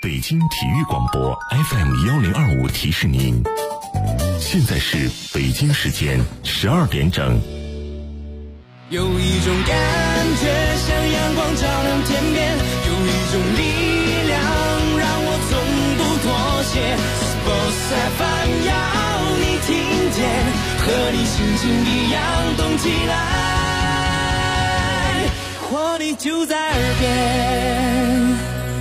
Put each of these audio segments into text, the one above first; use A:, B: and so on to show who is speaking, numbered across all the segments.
A: 北京体育广播 FM1025提示您，现在是北京时间12点整。
B: 有一种感觉像阳光照亮天边，有一种力量让我从不妥协。Sports FM 要你听见，和你心情一样动起来，活力就在耳边。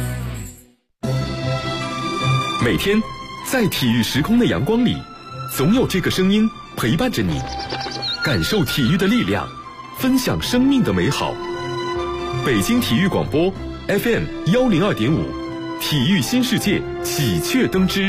C: 每天在体育时空的阳光里，总有这个声音陪伴着你，感受体育的力量，分享生命的美好。北京体育广播 FM102.5，体育新世界喜鹊登枝。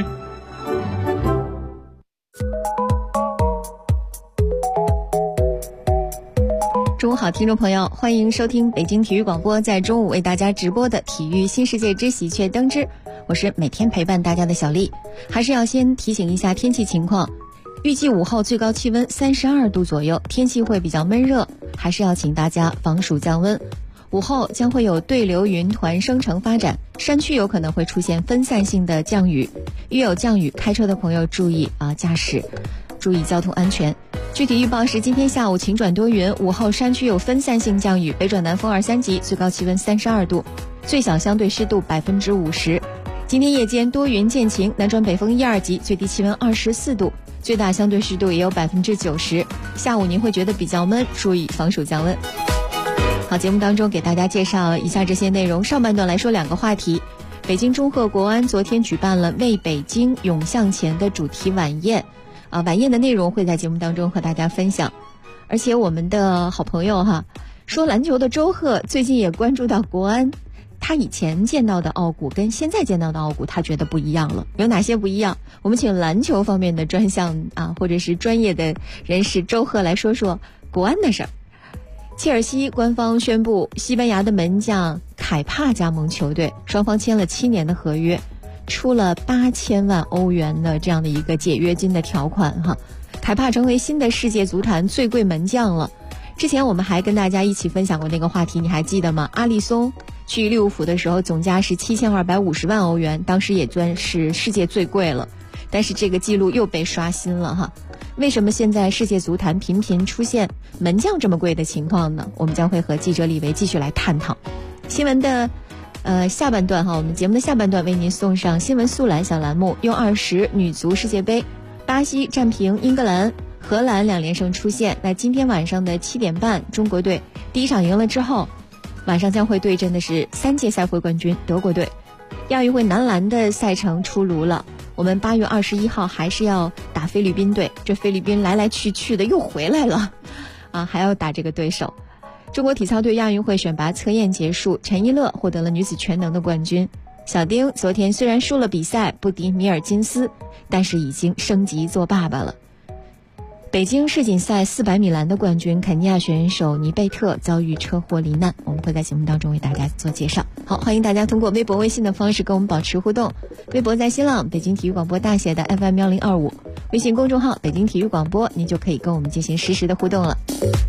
D: 中午好，听众朋友，欢迎收听北京体育广播在中午为大家直播的体育新世界之喜鹊登枝，我是每天陪伴大家的小丽。还是要先提醒一下天气情况，预计午后最高气温32度左右，天气会比较闷热，还是要请大家防暑降温。午后将会有对流云团生成发展，山区有可能会出现分散性的降雨，遇有降雨开车的朋友注意驾驶，注意交通安全。具体预报是今天下午晴转多云，午后山区有分散性降雨，北转南风2、3级，最高气温32度，最小相对湿度50%。今天夜间多云见晴，南转北风1、2级，最低气温24度，最大相对湿度也有90%。下午您会觉得比较闷，注意防暑降温。好，节目当中给大家介绍以下这些内容。上半段来说2个话题。北京中赫国安昨天举办了为北京涌向前的主题晚宴，晚宴的内容会在节目当中和大家分享。而且我们的好朋友说篮球的周赫最近也关注到国安，他以前见到的奥古跟现在见到的奥古他觉得不一样了，有哪些不一样？我们请篮球方面的专项或者是专业的人士周赫来说说国安的事儿。切尔西官方宣布西班牙的门将凯帕加盟球队，双方签了7年的合约，出了8000万欧元的这样的一个解约金的条款凯帕成为新的世界足坛最贵门将了。之前我们还跟大家一起分享过那个话题，你还记得吗？阿利松去利物浦的时候总价是7250万欧元，当时也算是世界最贵了，但是这个记录又被刷新了为什么现在世界足坛频频出现门将这么贵的情况呢？我们将会和记者李维继续来探讨。新闻的下半段我们节目的下半段为您送上新闻速览小栏目，U20女足世界杯，巴西战平英格兰，荷兰2连胜出线。那今天晚上的7点半，中国队第一场赢了之后，晚上将会对阵的是3届赛会冠军德国队。亚运会男篮的赛程出炉了，我们8月21号还是要打菲律宾队，这菲律宾来来去去的又回来了还要打这个对手。中国体操队亚运会选拔测验结束，陈一乐获得了女子全能的冠军。小丁昨天虽然输了比赛，不敌米尔金斯，但是已经升级做爸爸了。北京世锦赛400米栏的冠军肯尼亚选手尼贝特遭遇车祸罹难，我们会在节目当中为大家做介绍。好，欢迎大家通过微博微信的方式跟我们保持互动。微博在新浪北京体育广播大写的 FM1025， 微信公众号北京体育广播，您就可以跟我们进行实时的互动了。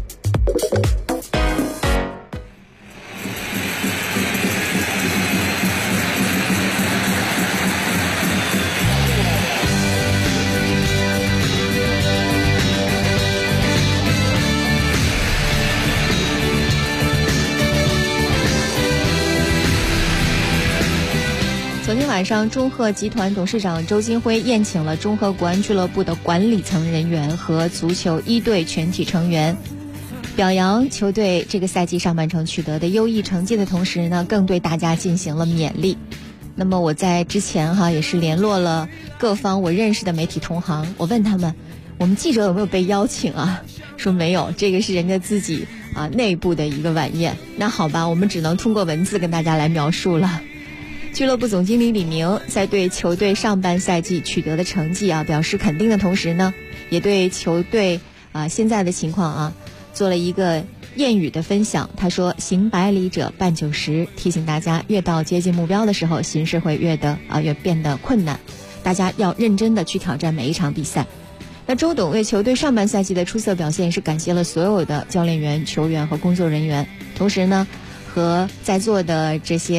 D: 昨天晚上，中赫集团董事长周金辉宴请了中赫国安俱乐部的管理层人员和足球1队全体成员，表扬球队这个赛季上半程取得的优异成绩的同时呢，更对大家进行了勉励。那么我在之前也是联络了各方我认识的媒体同行，我问他们，我们记者有没有被邀请说没有，这个是人家自己内部的一个晚宴。那好吧，我们只能通过文字跟大家来描述了。俱乐部总经理李明在对球队上半赛季取得的成绩表示肯定的同时呢，也对球队现在的情况做了一个谚语的分享。他说行百里者半九十，提醒大家越到接近目标的时候，形势会越变得困难，大家要认真的去挑战每一场比赛。那周董为球队上半赛季的出色表现是感谢了所有的教练员、球员和工作人员，同时呢和在座的这些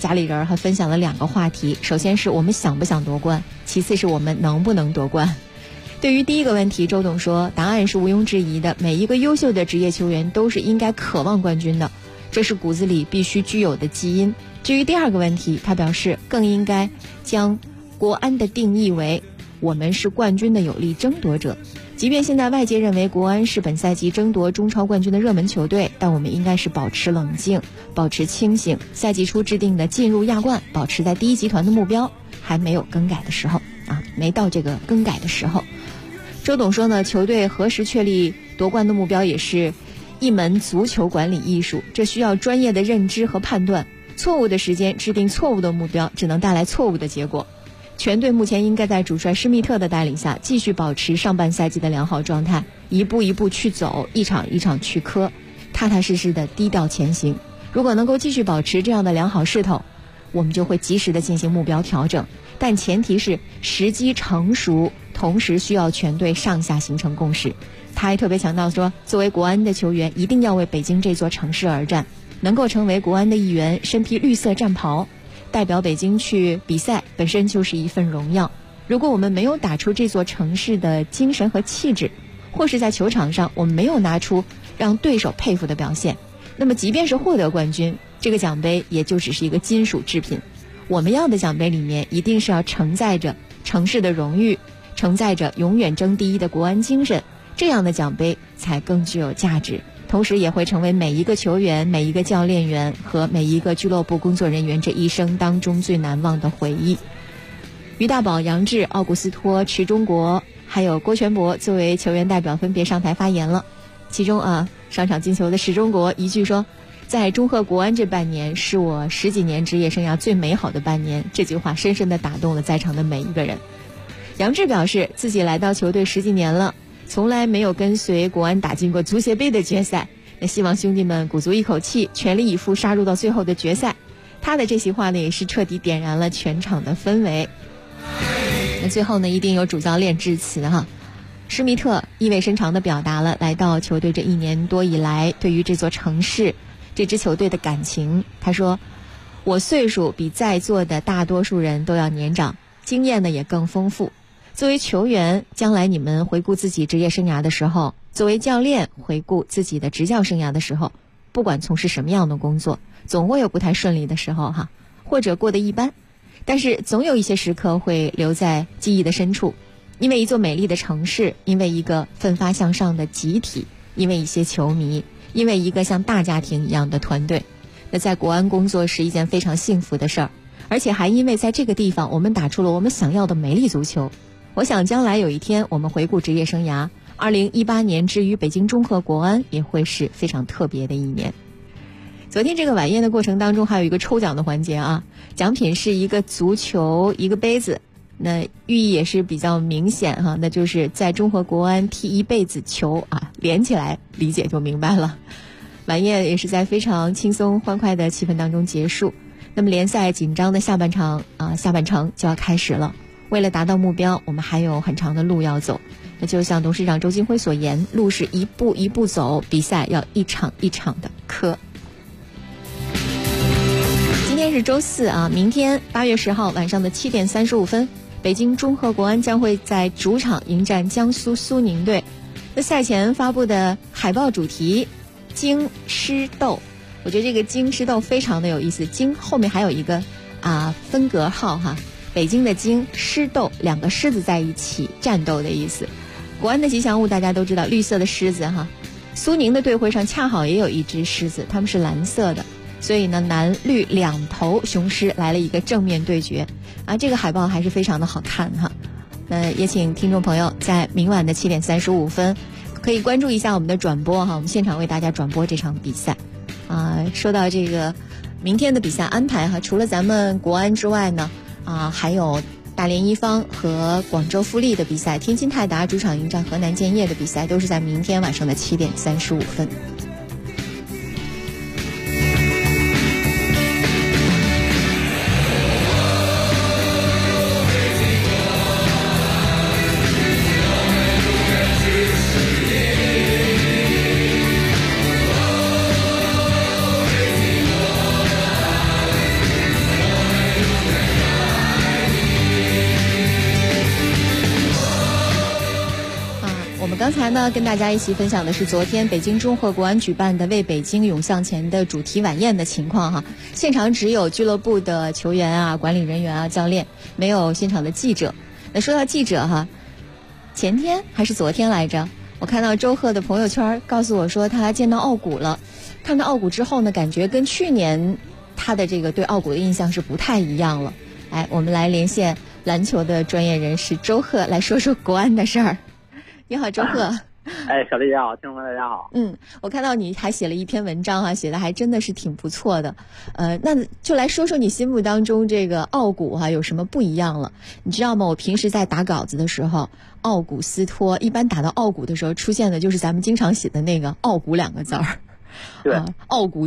D: 家里人还分享了2个话题，首先是我们想不想夺冠，其次是我们能不能夺冠。对于第一个问题，周董说答案是毋庸置疑的，每一个优秀的职业球员都是应该渴望冠军的，这是骨子里必须具有的基因。至于第二个问题，他表示更应该将国安的定义为我们是冠军的有力争夺者。即便现在外界认为国安是本赛季争夺中超冠军的热门球队，但我们应该是保持冷静，保持清醒。赛季初制定的进入亚冠，保持在第一集团的目标还没有更改的时候啊，没到这个更改的时候。周董说呢，球队何时确立夺冠的目标也是一门足球管理艺术，这需要专业的认知和判断。错误的时间制定错误的目标，只能带来错误的结果。全队目前应该在主帅施密特的带领下，继续保持上半赛季的良好状态，一步一步去走，一场一场去磕，踏踏实实的低调前行。如果能够继续保持这样的良好势头，我们就会及时的进行目标调整，但前提是时机成熟，同时需要全队上下形成共识。他还特别强调说，作为国安的球员，一定要为北京这座城市而战，能够成为国安的一员，身披绿色战袍，代表北京去比赛本身就是一份荣耀。如果我们没有打出这座城市的精神和气质，或是在球场上我们没有拿出让对手佩服的表现，那么即便是获得冠军，这个奖杯也就只是一个金属制品。我们要的奖杯里面一定是要承载着城市的荣誉，承载着永远争第一的国安精神，这样的奖杯才更具有价值，同时也会成为每一个球员、每一个教练员和每一个俱乐部工作人员这一生当中最难忘的回忆。于大宝、杨志、奥古斯托、池中国还有郭全博作为球员代表分别上台发言了。其中上场进球的池中国一句说，在中赫国安这半年是我10几年职业生涯最美好的半年，这句话深深地打动了在场的每一个人。杨志表示自己来到球队10几年了，从来没有跟随国安打进过足协杯的决赛，那希望兄弟们鼓足一口气，全力以赴杀入到最后的决赛。他的这席话呢，也是彻底点燃了全场的氛围。那最后呢，一定有主教练致辞哈。施密特意味深长地表达了来到球队这1年多以来对于这座城市、这支球队的感情。他说，我岁数比在座的大多数人都要年长，经验呢也更丰富。作为球员，将来你们回顾自己职业生涯的时候，作为教练回顾自己的执教生涯的时候，不管从事什么样的工作，总会有不太顺利的时候或者过得一般，但是总有一些时刻会留在记忆的深处，因为一座美丽的城市，因为一个奋发向上的集体，因为一些球迷，因为一个像大家庭一样的团队。那在国安工作是一件非常幸福的事儿，而且还因为在这个地方我们打出了我们想要的美丽足球。我想将来有一天我们回顾职业生涯，2018年之于北京中赫国安也会是非常特别的一年。昨天这个晚宴的过程当中还有一个抽奖的环节奖品是一个足球一个杯子，那寓意也是比较明显那就是在中赫国安踢一辈子球连起来理解就明白了。晚宴也是在非常轻松欢快的气氛当中结束。那么联赛紧张的下半程就要开始了，为了达到目标，我们还有很长的路要走。那就像董事长周金辉所言，路是一步一步走，比赛要一场一场的磕。今天是周4明天8月10号晚上的7点35分，北京中赫国安将会在主场迎战江苏苏宁队。那赛前发布的海报主题京狮斗，我觉得这个京狮斗非常的有意思，京后面还有一个分隔号北京的京，狮斗2个狮子在一起战斗的意思。国安的吉祥物大家都知道，绿色的狮子苏宁的队徽上恰好也有一只狮子，他们是蓝色的，所以呢蓝绿2头雄狮来了一个正面对决这个海报还是非常的好看也请听众朋友在明晚的7点35分可以关注一下我们的转播我们现场为大家转播这场比赛说到这个明天的比赛安排除了咱们国安之外呢还有大连一方和广州富力的比赛，天津泰达主场迎战河南建业的比赛都是在明天晚上的7点35分。 才呢，跟大家一起分享的是昨天北京中赫国安举办的为北京涌向前的主题晚宴的情况哈。现场只有俱乐部的球员啊、管理人员啊、教练，没有现场的记者。那说到记者哈，前天还是昨天来着，我看到周赫的朋友圈告诉我说他见到奥古了。看到奥古之后呢，感觉跟去年他的这个对奥古的印象是不太一样了。哎，我们来连线篮球的专业人士周赫来说说国安的事儿。你好，周赫。
E: 哎，小丽姐好，听众们大家好。
D: 我看到你还写了一篇文章哈，写的还真的是挺不错的。那就来说说你心目当中这个奥古哈有什么不一样了？你知道吗？我平时在打稿子的时候，奥古斯托一般打到奥古的时候出现的就是咱们经常写的那个奥古2个字儿。
E: 对，
D: 奥古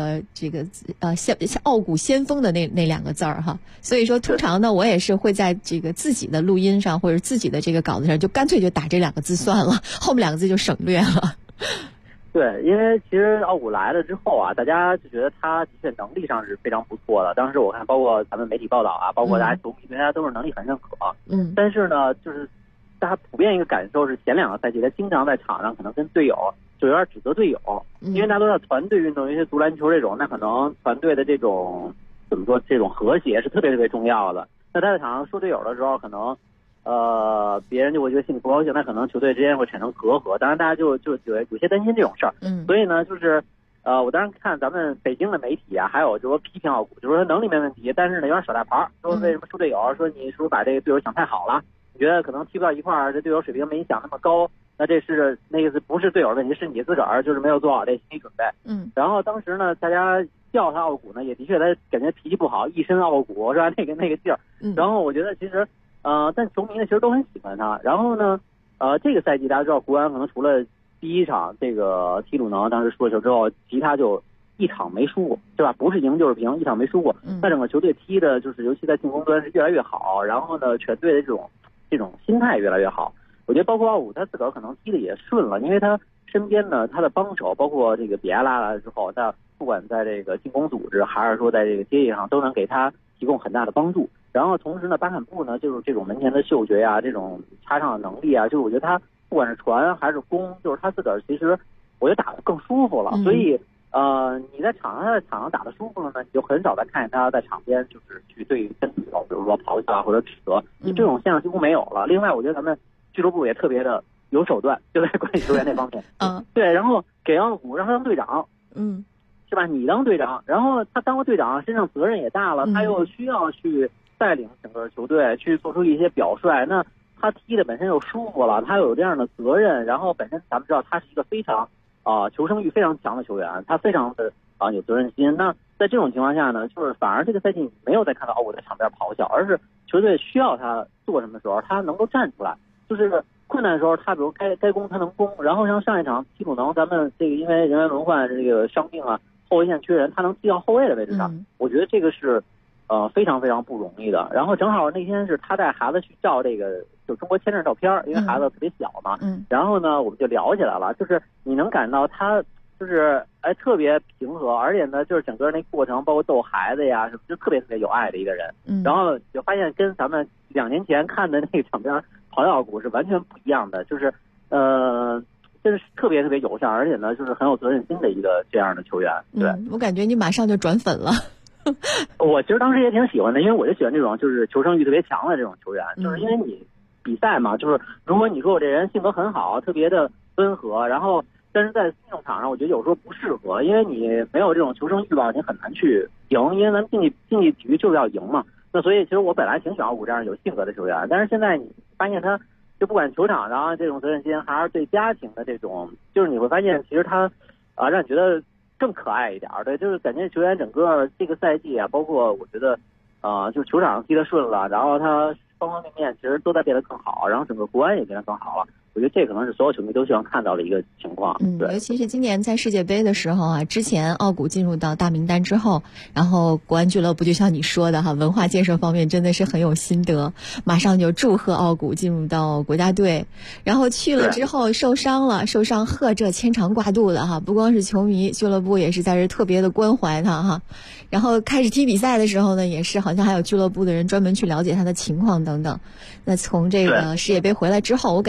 D: 像奥古先锋的那2个字儿哈，所以说通常呢，我也是会在这个自己的录音上或者自己的这个稿子上，就干脆就打这2个字算了，后面2个字就省略了。
E: 对，因为其实奥古来了之后啊，大家就觉得他的确能力上是非常不错的。当时我看，包括咱们媒体报道啊，包括大家球迷对他都是能力很认可。但是呢，就是大家普遍一个感受是，前2个赛季他经常在场上可能跟队友就有点指责队友，因为大家都知道团队运动，尤其是足篮球这种，那可能团队的这种怎么说，这种和谐是特别特别重要的。那他在场上说队友的时候，可能别人就会觉得心里不高兴，那可能球队之间会产生隔阂。当然，大家就有些担心这种事儿。所以呢，就是我当时看咱们北京的媒体啊，还有就说批评奥古，就说他能力没问题，但是呢有点耍大牌，说为什么说队友，说你是不是把这个队友想太好了？你觉得可能踢不到一块儿，这队友水平没你想那么高。那这是那个不是队友的问题，是你自个儿就是没有做好这心理准备。然后当时呢，大家叫他奥古呢，也的确他感觉脾气不好，一身奥古是吧？那个劲儿。然后我觉得其实但球迷呢其实都很喜欢他。然后呢这个赛季大家知道国安可能除了第一场这个踢鲁能当时输了球之后，其他就一场没输过，对吧？不是赢就是平，一场没输过。那整个球队踢的就是尤其在进攻端是越来越好，然后呢全队的这种心态越来越好。我觉得包括奥古他自个儿可能踢的也顺了，因为他身边呢他的帮手，包括这个比埃拉来了之后，他不管在这个进攻组织还是说在这个接应上，都能给他提供很大的帮助。然后同时呢，巴坎布呢就是这种门前的嗅觉呀，这种插上的能力啊，就是我觉得他不管是传还是攻，就是他自个儿其实我觉得打得更舒服了。所以你在场上打得舒服了呢，你就很少再看见他在场边就是去对跟对手，比如说咆哮啊或者指责，你这种现象几乎没有了。另外，我觉得咱们俱乐部也特别的有手段，就在管理球员那方面。对，然后给奥古让他当队长，是吧？你当队长，然后他当过队长，身上责任也大了，他又需要去带领整个球队，去做出一些表率。那他踢的本身又舒服了，他又有这样的责任，然后本身咱们知道他是一个非常求生欲非常强的球员，他非常的有责任心。那在这种情况下呢，就是反而这个赛季没有再看到奥古在场边咆哮，而是球队需要他做什么时候，他能够站出来。就是困难的时候，他比如该攻他能攻，然后像上一场踢鲁能，咱们这个因为人员轮换这个伤病啊，后卫线缺人，他能踢到后卫的位置上，我觉得这个是非常非常不容易的。然后正好那天是他带孩子去照这个就中国签证照片，因为孩子特别小嘛，然后呢我们就聊起来了，就是你能感到他就是特别平和，而且呢就是整个那过程包括逗孩子呀什么，就特别特别有爱的一个人。然后就发现跟咱们2年前看的那个场边咆哮股是完全不一样的，就是真是特别特别友善，而且呢就是很有责任心的一个这样的球员。对，
D: 我感觉你马上就转粉了。
E: 我其实当时也挺喜欢的，因为我就喜欢这种就是求生欲特别强的这种球员，就是因为你比赛嘛，就是如果你说我这人性格很好，特别的温和，然后但是在运动场上我觉得有时候不适合，因为你没有这种求生欲望，你很难去赢，因为咱们竞技体育就是要赢嘛。那所以其实我本来挺喜欢奥古这样有性格的球员，但是现在你发现他就不管球场上这种责任心，还是对家庭的这种，就是你会发现其实他让你觉得更可爱一点。对，就是感觉球员整个这个赛季啊，包括我觉得就是球场上踢得顺了，然后他方方面面其实都在变得更好，然后整个国安也变得更好了。我觉得这可能是所有球迷都希望看到的一个情况。对，
D: 尤其是今年在世界杯的时候啊，之前奥古进入到大名单之后，然后国安俱乐部就像你说的哈，文化建设方面真的是很有心得，马上就祝贺奥古进入到国家队。然后去了之后受伤呵，这牵肠挂肚的哈，不光是球迷，俱乐部也是在这特别的关怀他哈。然后开始踢比赛的时候呢，也是好像还有俱乐部的人专门去了解他的情况等等。那从这个世界杯回来之后，我感觉他跟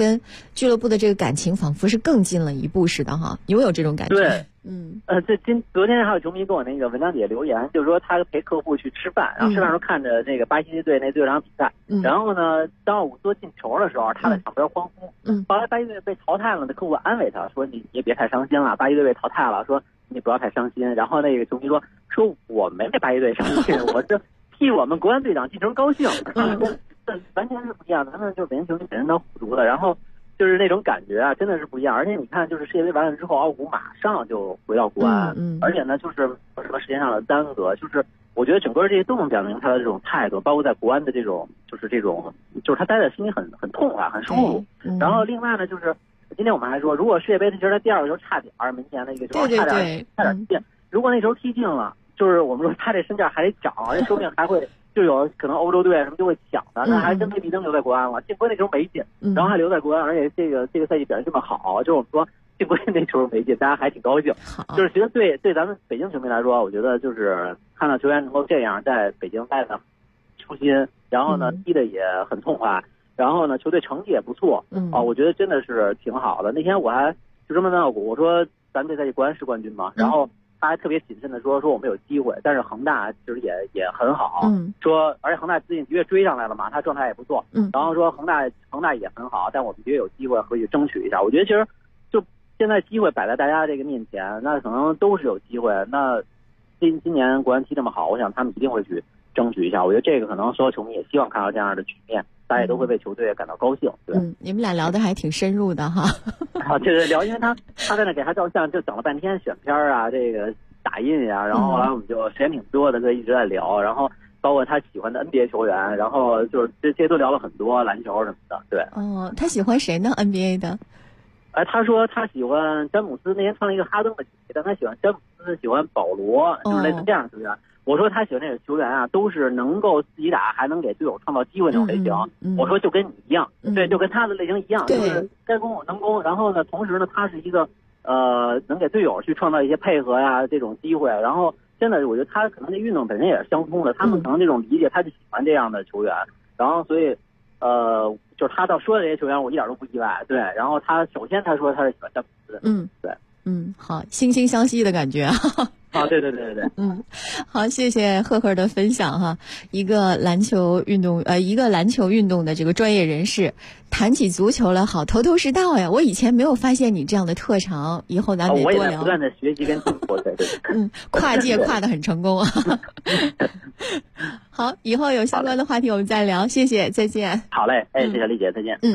D: 跟俱乐部的这个感情仿佛是更近了一步似的哈，有没有这种感觉？
E: 对，昨天还有球迷跟我那个文章底下留言，就是说他陪客户去吃饭，然后吃饭时候看着那个巴西队那队长比赛，然后呢，当奥古斯进球的时候，他在场边欢呼，后来巴西队被淘汰了，那客户安慰他说你也别太伤心了，巴西队被淘汰了，说你不要太伤心。然后那个球迷说我没被巴西队伤心，我是替我们国安队长进球高兴。这完全是不一样的，咱们就是北京球迷本身都糊涂的，然后就是那种感觉啊，真的是不一样。而且你看，就是世界杯完了之后，奥古马上就回到国安，而且呢，就是什么时间上的耽搁，就是我觉得整个这些都能表明他的这种态度，包括在国安的这种他待在心里很痛快，很舒服。然后另外呢，就是今天我们还说，如果世界杯其实他第二个球差点门前的一个球差点进，如果那球踢进了，就是我们说他这身价还得涨，而且说不定还会。就有可能欧洲队什么就会抢的，那还真没必争留在国安了。幸亏那球没进，然后还留在国安，而且这个赛季表现这么好，就是我们说幸亏那球没进，大家还挺高兴。就是其实对咱们北京球迷来说，我觉得就是看到球员能够这样在北京待的舒心，然后呢踢的也很痛快，然后呢球队成绩也不错，我觉得真的是挺好的。那天我还就这么问奥古，我说咱们这赛季国安是冠军吗？然后他还特别谨慎的说我们有机会，但是恒大其实也很好，说而且恒大最近的确追上来了嘛，他状态也不错，然后说恒大也很好，但我们的确有机会可以争取一下。我觉得其实就现在机会摆在大家这个面前，那可能都是有机会。那今年国安踢这么好，我想他们一定会去争取一下。我觉得这个可能所有球迷也希望看到这样的局面，大家也都会为球队感到高兴。对，
D: 你们俩聊得还挺深入的哈。
E: 对，聊，因为他在那给他照相，就等了半天选片啊，这个打印呀，然后后来我们就时间挺多的，就一直在聊，然后包括他喜欢的 NBA 球员，然后就是这些都聊了很多，篮球什么的。对，
D: 他喜欢谁呢 ？NBA 的？
E: 他说他喜欢詹姆斯，那天穿了一个哈登的鞋，但他喜欢詹姆斯，喜欢保罗，就是类似这样的球员。我说他喜欢那个球员啊，都是能够自己打，还能给队友创造机会那种类型。我说就跟你一样，对，就跟他的类型一样，就是该攻我能攻。然后呢，同时呢，他是一个能给队友去创造一些配合呀这种机会。然后真的，我觉得他可能这运动本身也是相通的，他们可能这种理解，他就喜欢这样的球员。然后所以就是他到说的这些球员，我一点都不意外。对，然后他首先他说他是喜欢詹姆斯，对，
D: 好，惺惺相惜的感觉啊。
E: 对，
D: 好，谢谢赫赫的分享哈。一个篮球运动的这个专业人士，谈起足球了，好头头是道呀。我以前没有发现你这样的特长，以后咱们多聊。
E: 我也在不断的学习跟进步，对。
D: 跨界跨得很成功啊。好，以后有相关的话题我们再聊，谢谢，再见。
E: 好嘞，谢谢丽姐，再见。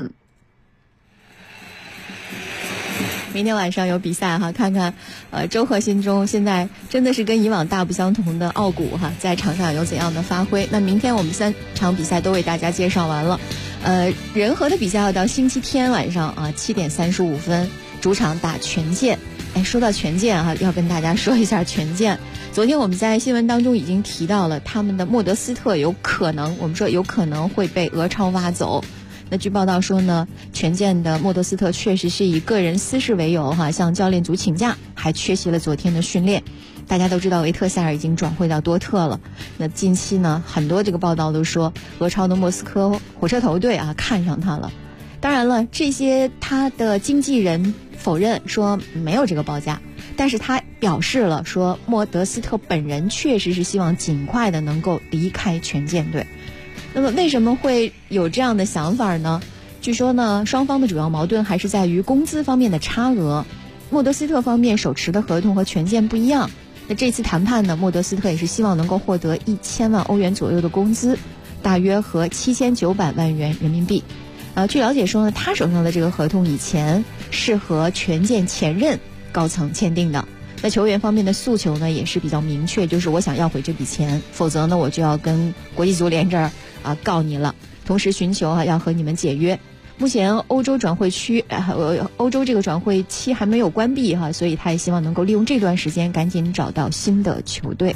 D: 明天晚上有比赛哈，看看周贺心中现在真的是跟以往大不相同的奥古哈，在场上有怎样的发挥。那明天我们3场比赛都为大家介绍完了，仁和的比赛要到星期天晚上啊7点35分主场打权健。说到权健哈，要跟大家说一下权健。昨天我们在新闻当中已经提到了他们的莫德斯特有可能会被俄超挖走。那据报道说呢，权健的莫德斯特确实是以个人私事为由哈，向教练组请假，还缺席了昨天的训练。大家都知道维特塞尔已经转会到多特了。那近期呢，很多这个报道都说俄超的莫斯科火车头队啊看上他了。当然了，这些他的经纪人否认说没有这个报价，但是他表示了说莫德斯特本人确实是希望尽快的能够离开权健队。那么为什么会有这样的想法呢？据说呢，双方的主要矛盾还是在于工资方面的差额。莫德斯特方面手持的合同和权健不一样。那这次谈判呢，莫德斯特也是希望能够获得1000万欧元左右的工资，大约和7900万元人民币。据了解说呢，他手上的这个合同以前是和权健前任高层签订的。那球员方面的诉求呢也是比较明确，就是我想要回这笔钱，否则呢我就要跟国际足联这儿告你了，同时寻求要和你们解约。目前欧洲转会区欧洲这个转会期还没有关闭哈，所以他也希望能够利用这段时间赶紧找到新的球队。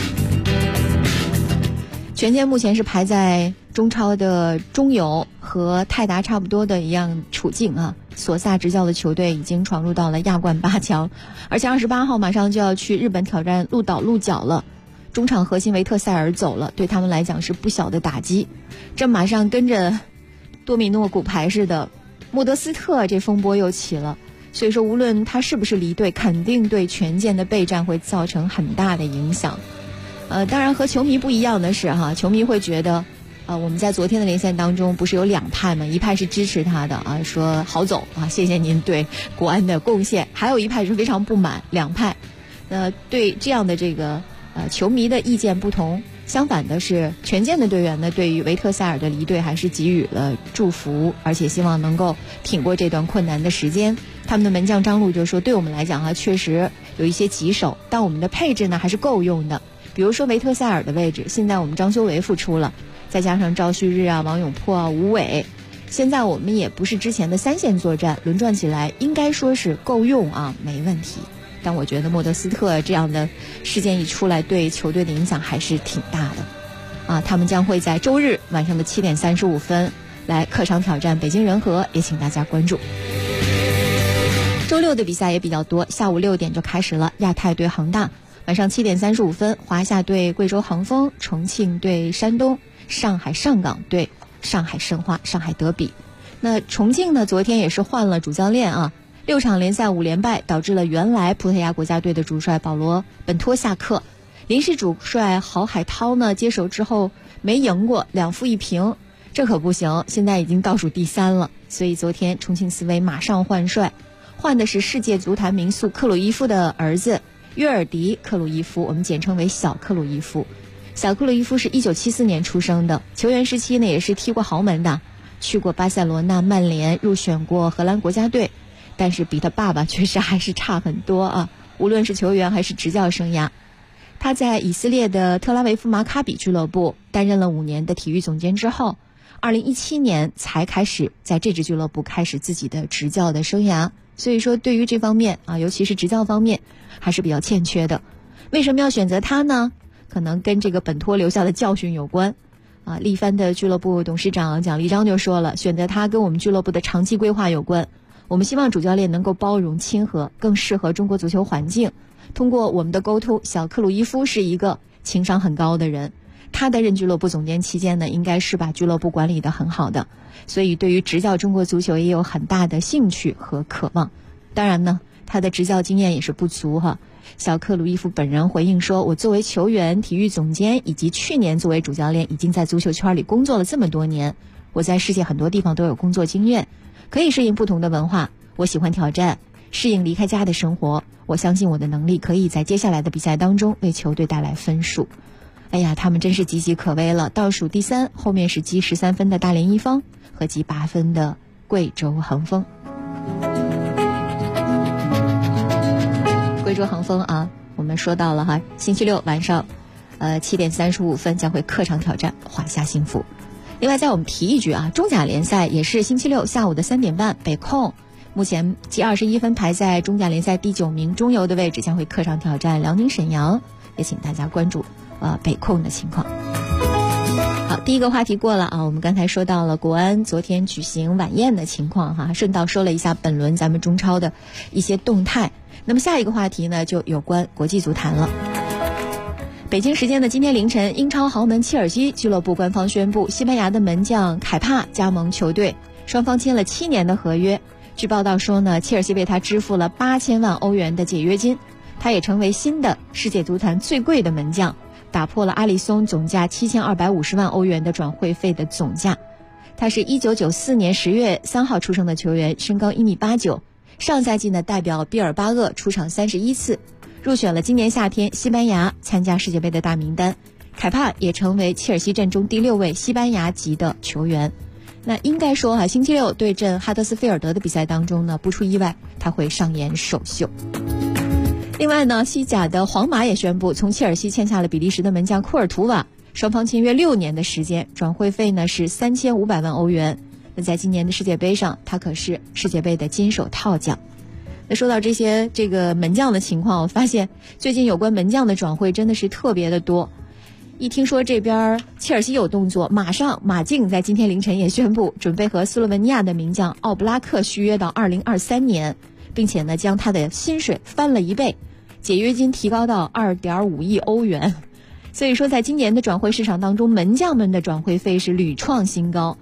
D: 权健目前是排在中超的中游，和泰达差不多的一样处境啊。索萨执教的球队已经闯入到了亚冠8强，而且28号马上就要去日本挑战鹿岛鹿角了。中场核心维特塞尔走了，对他们来讲是不小的打击。这马上跟着多米诺骨牌似的， 莫德斯特这风波又起了，所以说无论他是不是离队，肯定对权健的备战会造成很大的影响。当然和球迷不一样的是球迷会觉得我们在昨天的连线当中不是有两派吗？一派是支持他的说好走谢谢您对国安的贡献，还有一派是非常不满，两派。对这样的这个球迷的意见不同，相反的是权健的队员呢，对于维特塞尔的离队还是给予了祝福，而且希望能够挺过这段困难的时间。他们的门将张路就说，对我们来讲确实有一些棘手，但我们的配置呢还是够用的。比如说维特塞尔的位置，现在我们张修为复出了，再加上赵旭日王永珀吴伟，现在我们也不是之前的三线作战，轮转起来应该说是够用没问题。但我觉得莫德斯特这样的事件一出来，对球队的影响还是挺大的他们将会在周日晚上的7点35分来客场挑战北京人和，也请大家关注。周六的比赛也比较多，下午6点就开始了，亚泰对恒大，晚上7点35分华夏对贵州恒丰，重庆对山东，上海上港对上海申花，上海德比。那重庆呢，昨天也是换了主教练6场联赛5连败，导致了原来葡萄牙国家队的主帅保罗本托下课，临时主帅郝海涛呢接手之后没赢过，2负1平，这可不行，现在已经倒数第3了。所以昨天重庆斯威马上换帅，换的是世界足坛名宿克鲁伊夫的儿子约尔迪克鲁伊夫，我们简称为小克鲁伊夫。小克鲁伊夫是1974年出生的，球员时期呢也是踢过豪门的，去过巴塞罗那、曼联，入选过荷兰国家队，但是比他爸爸确实还是差很多无论是球员还是执教生涯。他在以色列的特拉维夫马卡比俱乐部担任了5年的体育总监之后，2017年才开始在这支俱乐部开始自己的执教的生涯。所以说对于这方面尤其是执教方面还是比较欠缺的。为什么要选择他呢？可能跟这个本托留下的教训有关力帆的俱乐部董事长蒋立章就说了，选择他跟我们俱乐部的长期规划有关，我们希望主教练能够包容亲和，更适合中国足球环境。通过我们的沟通，小克鲁伊夫是一个情商很高的人，他担任俱乐部总监期间呢，应该是把俱乐部管理得很好的，所以对于执教中国足球也有很大的兴趣和渴望。当然呢，他的执教经验也是不足小克鲁伊夫本人回应说，我作为球员、体育总监以及去年作为主教练，已经在足球圈里工作了这么多年，我在世界很多地方都有工作经验，可以适应不同的文化，我喜欢挑战，适应离开家的生活，我相信我的能力可以在接下来的比赛当中为球队带来分数。哎呀，他们真是岌岌可危了，倒数第3，后面是积13分的大连一方和积8分的贵州恒丰。贵州恒丰我们说到了星期六晚上7点35分将会客场挑战华夏幸福。另外在我们提一句中甲联赛也是星期六下午的3点半，北控目前积21分排在中甲联赛第9名中游的位置，将会客场挑战辽宁沈阳，也请大家关注北控的情况。好，第一个话题过了我们刚才说到了国安昨天举行晚宴的情况顺道说了一下本轮咱们中超的一些动态。那么下一个话题呢，就有关国际足坛了。北京时间的今天凌晨，英超豪门切尔西俱乐部官方宣布，西班牙的门将凯帕加盟球队，双方签了7年的合约。据报道说呢，切尔西为他支付了8000万欧元的解约金，他也成为新的世界足坛最贵的门将，打破了阿里松总价7250万欧元的转会费的总价。他是1994年10月3号出生的球员，身高1.89米，上赛季呢代表毕尔巴鄂出场31次，入选了今年夏天西班牙参加世界杯的大名单。凯帕也成为切尔西阵中第6位西班牙籍的球员。那应该说星期六对阵哈德斯菲尔德的比赛当中呢，不出意外他会上演首秀。另外呢，西甲的皇马也宣布从切尔西签下了比利时的门将库尔图瓦，双方签约6年的时间，转会费呢是3500万欧元。那在今年的世界杯上，他可是世界杯的金手套奖。那说到这个门将的情况，我发现最近有关门将的转会真的是特别的多。一听说这边切尔西有动作，马上马竞在今天凌晨也宣布准备和斯洛文尼亚的名将奥布拉克续约到2023年，并且呢将他的薪水翻了1倍，解约金提高到2.5亿欧元。所以说在今年的转会市场当中，门将们的转会费是屡创新高。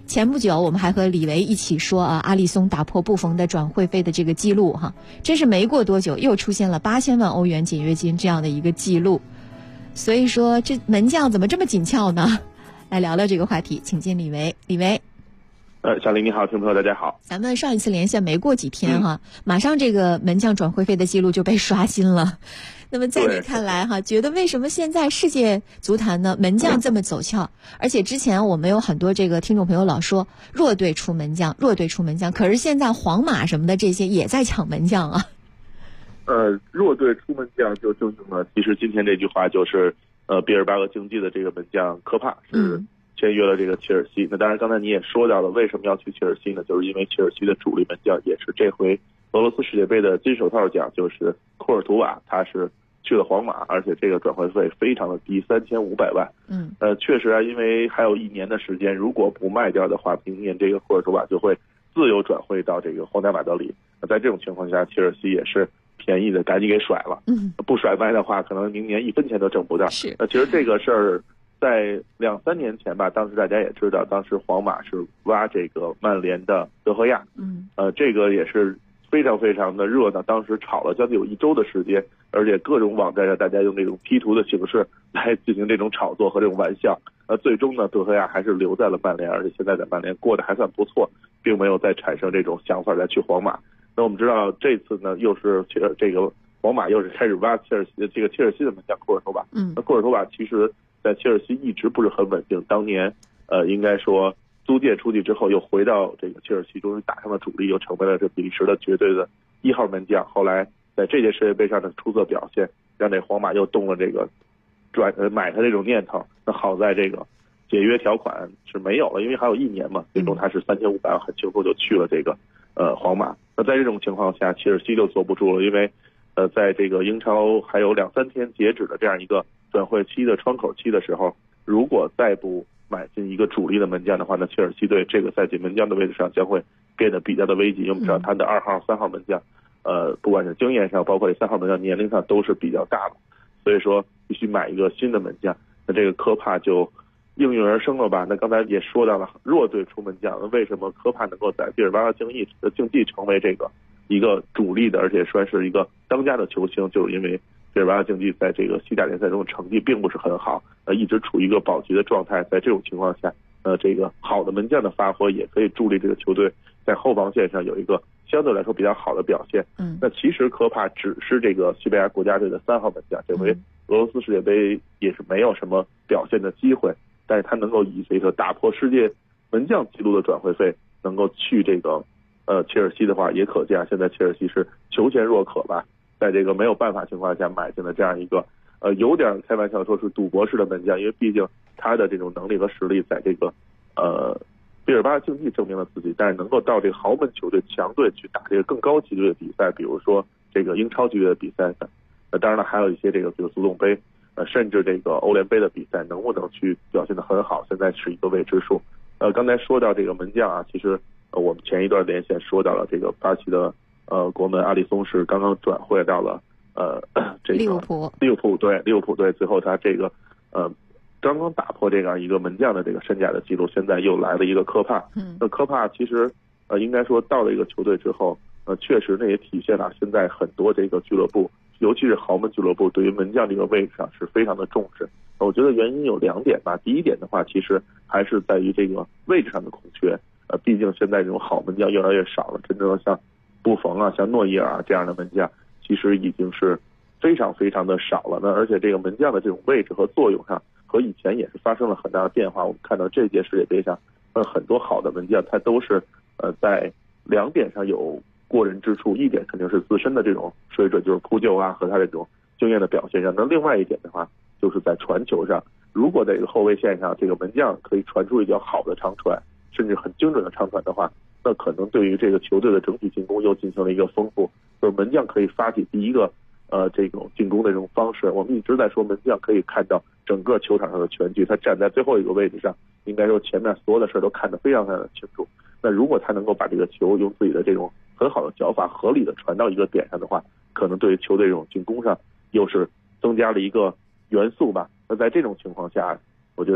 D: 前不久我们还和李维一起说啊，阿里松打破布冯的转会费的这个记录哈，真是没过多久又出现了8000万欧元解约金这样的一个记录。所以说这门将怎么这么紧俏呢？来聊聊这个话题，请进李维。李维，
F: 小林你好，听众朋友大家好。
D: 咱们上一次连线没过几天哈，马上这个门将转会费的记录就被刷新了。那么在你看来哈，觉得为什么现在世界足坛呢门将这么走俏？而且之前我们有很多这个听众朋友老说弱队出门将，弱队出门将，可是现在皇马什么的这些也在抢门将啊。
F: 弱队出门将就证明了，其实今天这句话就是毕尔巴鄂竞技的这个门将科帕是签约了这个切尔西。那当然刚才你也说到了，为什么要去切尔西呢？就是因为切尔西的主力门将也是这回俄罗斯世界杯的金手套奖，就是库尔图瓦，他是去了皇马，而且这个转会费非常的低，3500万。确实啊，因为还有1年的时间，如果不卖掉的话，明年这个库尔图瓦就会自由转会到这个皇家马德里。那在这种情况下，切尔西也是便宜的赶紧给甩了，不甩卖的话，可能明年1分钱都挣不到。那其实这个事儿在2-3年前吧，当时大家也知道，当时皇马是挖这个曼联的德赫亚，这个也是非常非常的热闹，当时炒了将近有1周的时间，而且各种网站上大家用这种 P 图的形式来进行这种炒作和这种玩笑。最终呢，德赫亚还是留在了曼联，而且现在在曼联过得还算不错，并没有再产生这种想法再去皇马。那我们知道这次呢，又是这个皇马又是开始挖切尔西的门将库尔图瓦。那库尔图瓦其实在切尔西一直不是很稳定，当年应该说租借出去之后又回到这个切尔西，终于打上了主力，又成为了这比利时的绝对的1号门将。后来在这届世界杯上的出色表现，让这皇马又动了这个买他这种念头。那好在这个解约条款是没有了，因为还有1年嘛，最终他是3500万，很轻松就去了这个皇马。那在这种情况下，切尔西就坐不住了，因为在这个英超还有2-3天截止的这样一个转会期的窗口期的时候，如果再不买进一个主力的门将的话，那切尔西队这个赛季门将的位置上将会变得比较的危急。因为我们知道他的2号、3号门将，不管是经验上，包括这3号门将年龄上都是比较大的，所以说必须买一个新的门将。那这个科帕就应运而生了吧？那刚才也说到了弱队出门将，为什么科帕能够在毕尔巴鄂竞技成为这个一个主力的，而且算是一个当家的球星，就是因为毕尔巴鄂竞技在这个西甲联赛中的成绩并不是很好，一直处于一个保级的状态。在这种情况下，这个好的门将的发挥也可以助力这个球队在后防线上有一个相对来说比较好的表现。那其实科帕只是这个西班牙国家队的3号门将，这回俄罗斯世界杯也是没有什么表现的机会，但是他能够以这个打破世界门将纪录的转会费能够去这个切尔西的话，也可见现在切尔西是求贤若渴吧，在这个没有办法情况下买进了这样一个有点开玩笑说是赌博式的门将，因为毕竟他的这种能力和实力在这个毕尔巴鄂竞技证明了自己，但是能够到这个豪门球队强队去打这个更高级别的比赛，比如说这个英超级别的比赛呢，当然了还有一些这个比如足总杯甚至这个欧联杯的比赛能不能去表现得很好，现在是一个未知数。刚才说到这个门将啊，其实我们前一段连线说到了这个巴西的国门阿里松是刚刚转会到了这个利物浦队，最后他这个刚刚打破这样一个门将的这个身价的记录，现在又来了一个科帕。那科帕其实应该说到了一个球队之后，确实那也体现了现在很多这个俱乐部，尤其是豪门俱乐部对于门将这个位置上是非常的重视。我觉得原因有2点吧。第一点的话，其实还是在于这个位置上的空缺。毕竟现在这种好门将越来越少了，真正的像布冯啊、像诺伊尔啊这样的门将，其实已经是非常非常的少了。那而且这个门将的这种位置和作用上，和以前也是发生了很大的变化。我们看到这届世界杯上，很多好的门将他都是在2点上有过人之处。一点肯定是自身的这种水准，就是扑救啊和他这种经验的表现上。那另外一点的话，就是在传球上，如果在这个后卫线上，这个门将可以传出一条好的长传，甚至很精准的长传的话，那可能对于这个球队的整体进攻又进行了一个丰富。就是门将可以发起第一个这种进攻的这种方式。我们一直在说门将可以看到整个球场上的全局，他站在最后一个位置上，应该说前面所有的事都看得非常非常的清楚。那如果他能够把这个球用自己的这种很好的脚法合理的传到一个点上的话，可能对于球队这种进攻上又是增加了一个元素吧。那在这种情况下，我觉得现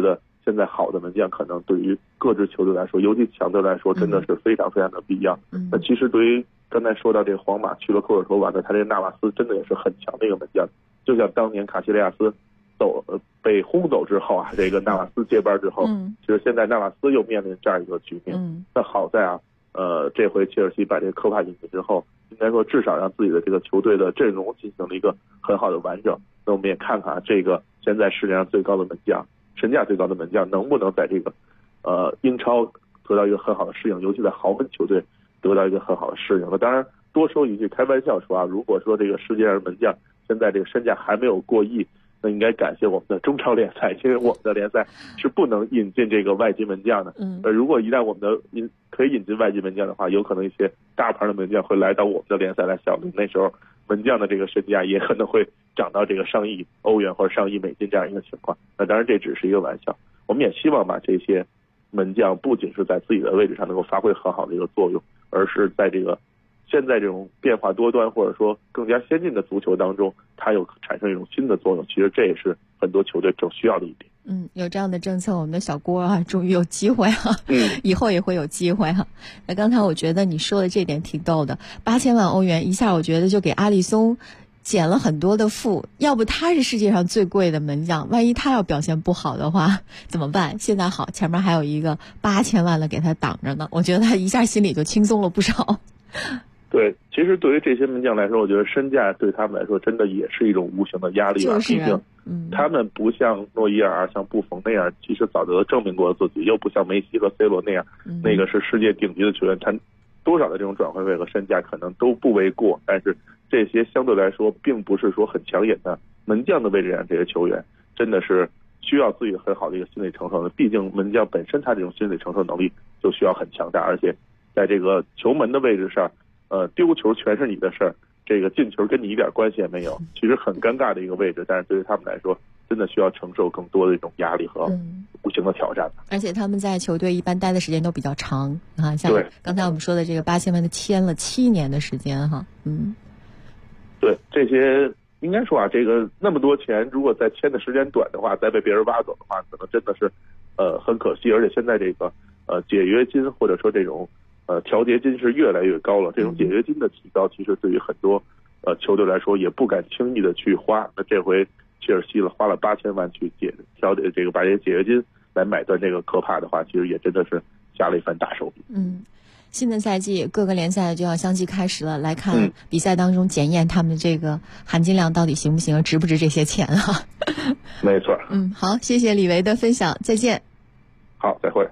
F: 现在好的门将可能对于各支球队来说，尤其强队来说，真的是非常非常的不一样。那其实对于刚才说到这个皇马去了库尔图瓦的，他这个纳瓦斯真的也是很强的一个门将，就像当年卡西利亚斯被轰走之后啊，这个纳瓦斯接班之后，其实现在纳瓦斯又面临这样一个局面。那好在啊，这回切尔西把这个科帕引进之后，应该说至少让自己的这个球队的阵容进行了一个很好的完整。那我们也看看这个现在世界上最高的门将，身价最高的门将能不能在这个英超得到一个很好的适应，尤其在豪门球队得到一个很好的适应。那当然多说一句，开玩笑说啊，如果说这个世界上门将现在这个身价还没有过亿，那应该感谢我们的中超联赛，因为我们的联赛是不能引进这个外籍门将的。如果一旦我们的可以引进外籍门将的话，有可能一些大牌的门将会来到我们的联赛来效力，那时候门将的这个身价也可能会涨到这个上亿欧元或者上亿美金这样一个情况。那当然这只是一个玩笑，我们也希望把这些门将不仅是在自己的位置上能够发挥很好的一个作用，而是在这个现在这种变化多端或者说更加先进的足球当中，它有产生一种新的作用。其实这也是很多球队正需要的一点。
D: 有这样的政策，我们的小郭啊，终于有机会啊，以后也会有机会哈。那刚才我觉得你说的这点挺逗的，8000万欧元一下，我觉得就给阿里松减了很多的负。要不他是世界上最贵的门将，万一他要表现不好的话怎么办？现在好，前面还有一个8000万的给他挡着呢，我觉得他一下心里就轻松了不少。
F: 对，其实对于这些门将来说，我觉得身价对他们来说真的也是一种无形的压力吧。毕竟他们不像诺伊尔像布冯那样，其实早就证明过自己，又不像梅西和 C 罗那样，那个是世界顶级的球员，他多少的这种转会费和身价可能都不为过。但是这些相对来说并不是说很抢眼的门将的位置上，这些球员真的是需要自己很好的一个心理承受的。毕竟门将本身他这种心理承受能力就需要很强大，而且在这个球门的位置上，丢球全是你的事儿，这个进球跟你一点关系也没有，其实很尴尬的一个位置。但是对于他们来说，真的需要承受更多的一种压力和无形的挑战。
D: 而且他们在球队一般待的时间都比较长啊，像刚才我们说的这个8000万的签了7年的时间哈。
F: 对，这些应该说啊，这个那么多钱，如果再签的时间短的话，再被别人挖走的话，可能真的是很可惜。而且现在这个解约金或者说这种调节金是越来越高了，这种解约金的提高，其实对于很多球队来说也不敢轻易的去花。那这回切尔西花了8000万去把这些解约金来买断这个科帕的话，其实也真的是下了一番大手笔。
D: 新的赛季各个联赛就要相继开始了，来看比赛当中检验他们的这个含金量到底行不行，值不值这些钱啊？
F: 没错。
D: 好，谢谢李维的分享，再见。
F: 好，再会。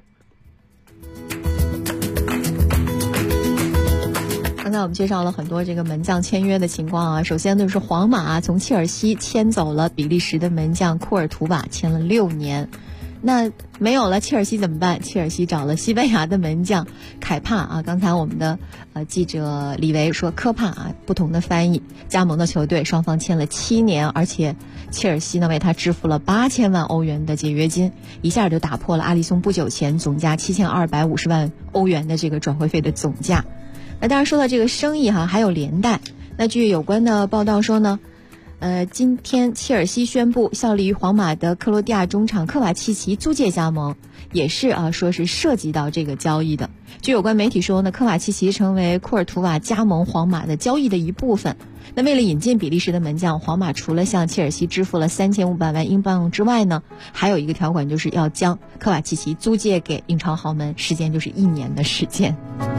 D: 刚才我们介绍了很多这个门将签约的情况啊。首先就是皇马从切尔西签走了比利时的门将库尔图瓦，签了6年。那没有了切尔西怎么办？切尔西找了西班牙的门将凯帕啊。刚才我们的记者李维说科帕啊，不同的翻译。加盟的球队双方签了7年，而且切尔西呢为他支付了8000万欧元的解约金，一下就打破了阿里松不久前总价7250万欧元的这个转会费的总价。那当然说到这个生意还有连带。那据有关的报道说呢，今天切尔西宣布效力于皇马的克罗地亚中场科瓦契奇租借加盟，也是说是涉及到这个交易的。据有关媒体说呢，科瓦契奇成为库尔图瓦加盟皇马的交易的一部分。那为了引进比利时的门将，皇马除了向切尔西支付了3500万英镑之外呢，还有一个条款就是要将科瓦契奇租借给英超豪门，时间就是1年的时间。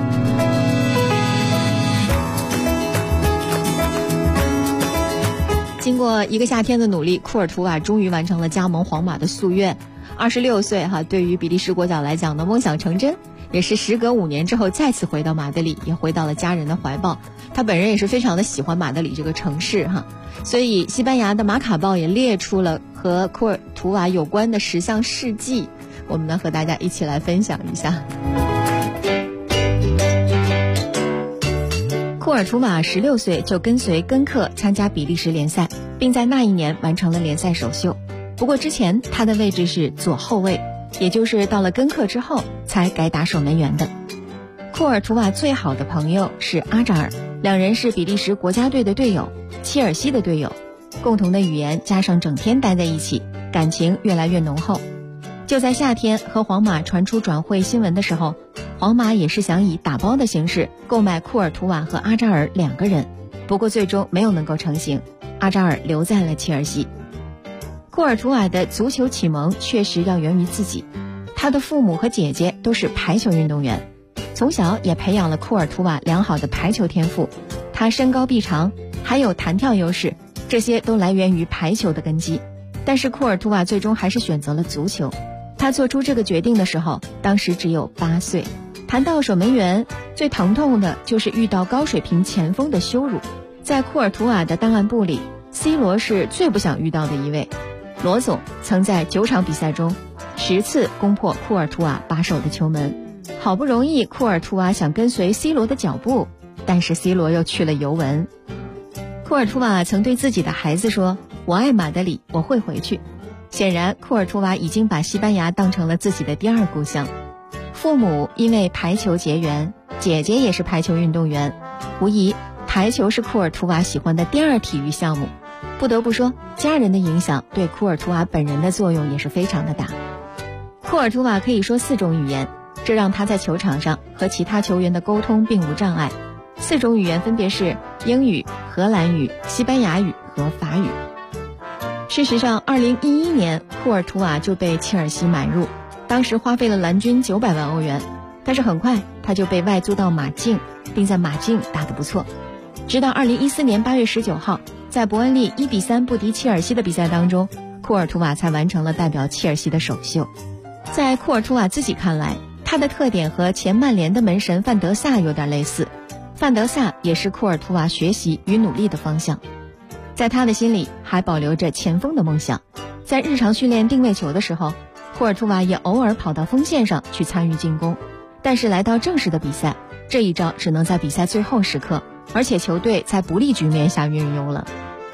D: 经过1个夏天的努力，库尔图瓦终于完成了加盟皇马的夙愿。26岁对于比利时国脚来讲呢，梦想成真，也是时隔5年之后再次回到马德里，也回到了家人的怀抱。他本人也是非常的喜欢马德里这个城市所以西班牙的马卡报也列出了和库尔图瓦有关的10项事迹，我们呢和大家一起来分享一下。库尔图瓦16岁就跟随根克参加比利时联赛，并在那一年完成了联赛首秀。不过之前他的位置是左后卫，也就是到了根克之后才改打守门员的。库尔图瓦最好的朋友是阿扎尔，两人是比利时国家队的队友，切尔西的队友，共同的语言加上整天待在一起，感情越来越浓厚。 就在夏天和皇马传出转会新闻的时候，皇马也是想以打包的形式购买库尔图瓦和阿扎尔2个人，不过最终没有能够成型，阿扎尔留在了切尔西。库尔图瓦的足球启蒙确实要源于自己，他的父母和姐姐都是排球运动员，从小也培养了库尔图瓦良好的排球天赋，他身高臂长，还有弹跳优势，这些都来源于排球的根基。但是库尔图瓦最终还是选择了足球，他做出这个决定的时候，当时只有8岁。谈到守门员，最疼痛的就是遇到高水平前锋的羞辱。在库尔图瓦的档案簿里， C 罗是最不想遇到的一位。罗总曾在9场比赛中10次攻破库尔图瓦把守的球门。好不容易库尔图瓦想跟随 C 罗的脚步，但是 C 罗又去了尤文。库尔图瓦曾对自己的孩子说，我爱马德里，我会回去。显然库尔图瓦已经把西班牙当成了自己的第2故乡。父母因为排球结缘，姐姐也是排球运动员，无疑排球是库尔图瓦喜欢的第2体育项目。不得不说，家人的影响对库尔图瓦本人的作用也是非常的大。库尔图瓦可以说4种语言，这让他在球场上和其他球员的沟通并无障碍。4种语言分别是英语、荷兰语、西班牙语和法语。事实上2011年库尔图瓦就被切尔西买入，当时花费了蓝军900万欧元，但是很快他就被外租到马竞，并在马竞打得不错。直到2014年8月19号，在伯恩利1-3不敌切尔西的比赛当中，库尔图瓦才完成了代表切尔西的首秀。在库尔图瓦自己看来，他的特点和前曼联的门神范德萨有点类似，范德萨也是库尔图瓦学习与努力的方向。在他的心里还保留着前锋的梦想，在日常训练定位球的时候，库尔图瓦也偶尔跑到锋线上去参与进攻，但是来到正式的比赛，这一招只能在比赛最后时刻，而且球队在不利局面下运用了。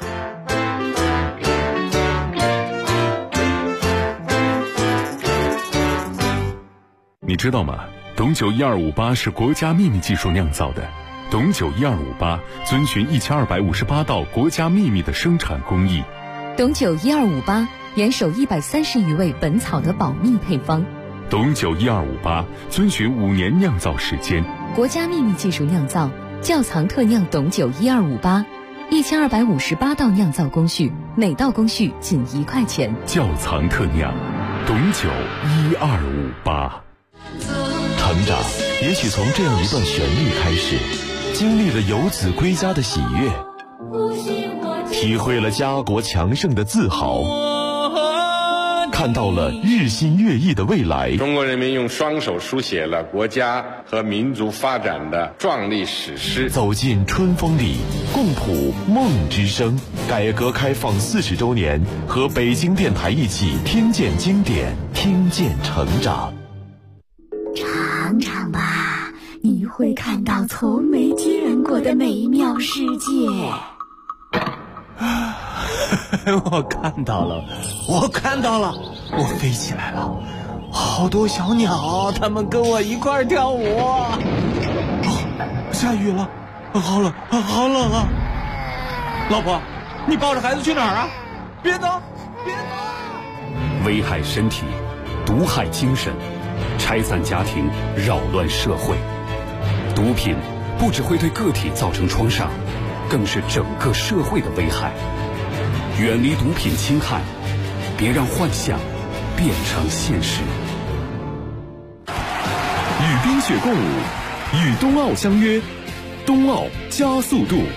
C: 你知道吗？董酒1258是国家秘密技术酿造的。董酒1258遵循1258道国家秘密的生产工艺。
G: 董酒1258严守130余味本草的保密配方。
C: 董酒1258遵循5年酿造时间，
G: 国家秘密技术酿造，窖藏特酿董酒1258，1258道酿造工序，每道工序仅1块钱。
C: 窖藏特酿，董酒1258。
H: 成长也许从这样一段旋律开始，经历了游子归家的喜悦，体会了家国强盛的自豪，看到了日新月异的未来。
I: 中国人民用双手书写了国家和民族发展的壮丽史诗。
H: 走进春风里，共谱梦之声。改革开放40周年，和北京电台一起听见经典，听见成长。
J: 尝尝吧，你会看到从没见过的美妙世界。
K: 我看到了，我飞起来了，好多小鸟，它们跟我一块跳舞。下雨了，好冷啊！老婆，你抱着孩子去哪儿啊？别走！
C: 危害身体，毒害精神，拆散家庭，扰乱社会。毒品不只会对个体造成创伤，更是整个社会的危害。远离毒品侵害，别让幻想变成现实。
A: 与冰雪共舞，与冬奥相约，冬奥加速度。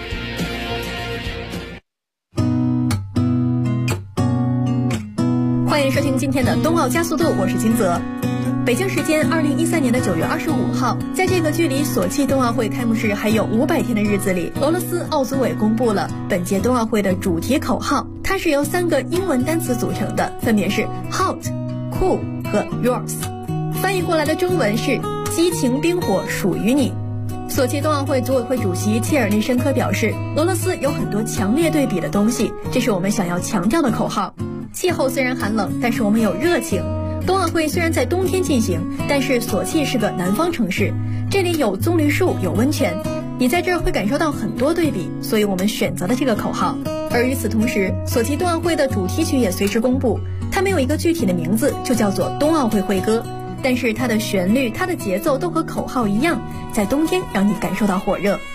L: 欢迎收听今天的冬奥加速度，我是金泽。北京时间2013年9月25号，在这个距离索契冬奥会开幕式还有500天的日子里，俄罗斯奥组委公布了本届冬奥会的主题口号，它是由3个英文单词组成的，分别是 Hot、Cool 和 Yours。翻译过来的中文是激情冰火属于你。索契冬奥会组委会主席切尔内申科表示，俄罗斯有很多强烈对比的东西，这是我们想要强调的口号。气候虽然寒冷，但是我们有热情。冬奥会虽然在冬天进行，但是索契是个南方城市，这里有棕榈树，有温泉，你在这儿会感受到很多对比，所以我们选择了这个口号。 而与此同时，索契冬奥会的主题曲也随之公布，它没有一个具体的名字，就叫做冬奥会会歌，但是它的旋律、它的节奏都和口号一样，在冬天让你感受到火热。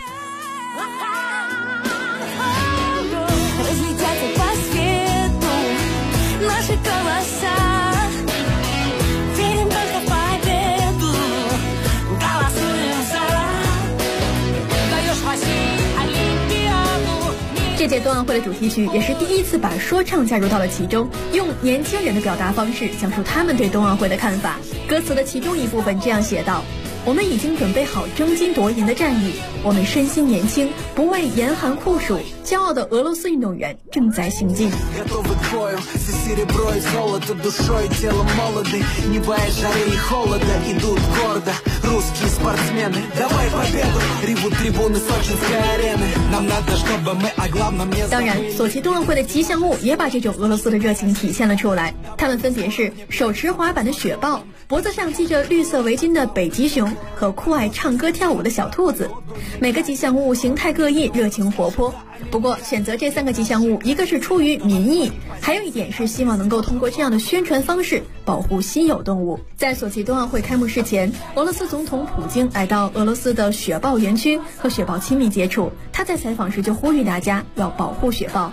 L: 这届冬奥会的主题曲也是第一次把说唱加入到了其中，用年轻人的表达方式讲述他们对冬奥会的看法。歌词的其中一部分这样写道：我们已经准备好争金夺银的战役，我们身心年轻，不畏严寒酷暑，骄傲的俄罗斯运动员正在行进。当然，索契冬奥会的吉祥物也把这种俄罗斯的热情体现了出来，他们分别是手持滑板的雪豹，脖子上系着绿色围巾的北极熊和酷爱唱歌跳舞的小兔子。每个吉祥物形态各异，热情活泼。不过选择这3个吉祥物，一个是出于民意，还有一点是希望能够通过这样的宣传方式保护稀有动物。在索契冬奥会开幕式前，俄罗斯总统普京来到俄罗斯的雪豹园区和雪豹亲密接触，他在采访时就呼吁大家要保护雪豹。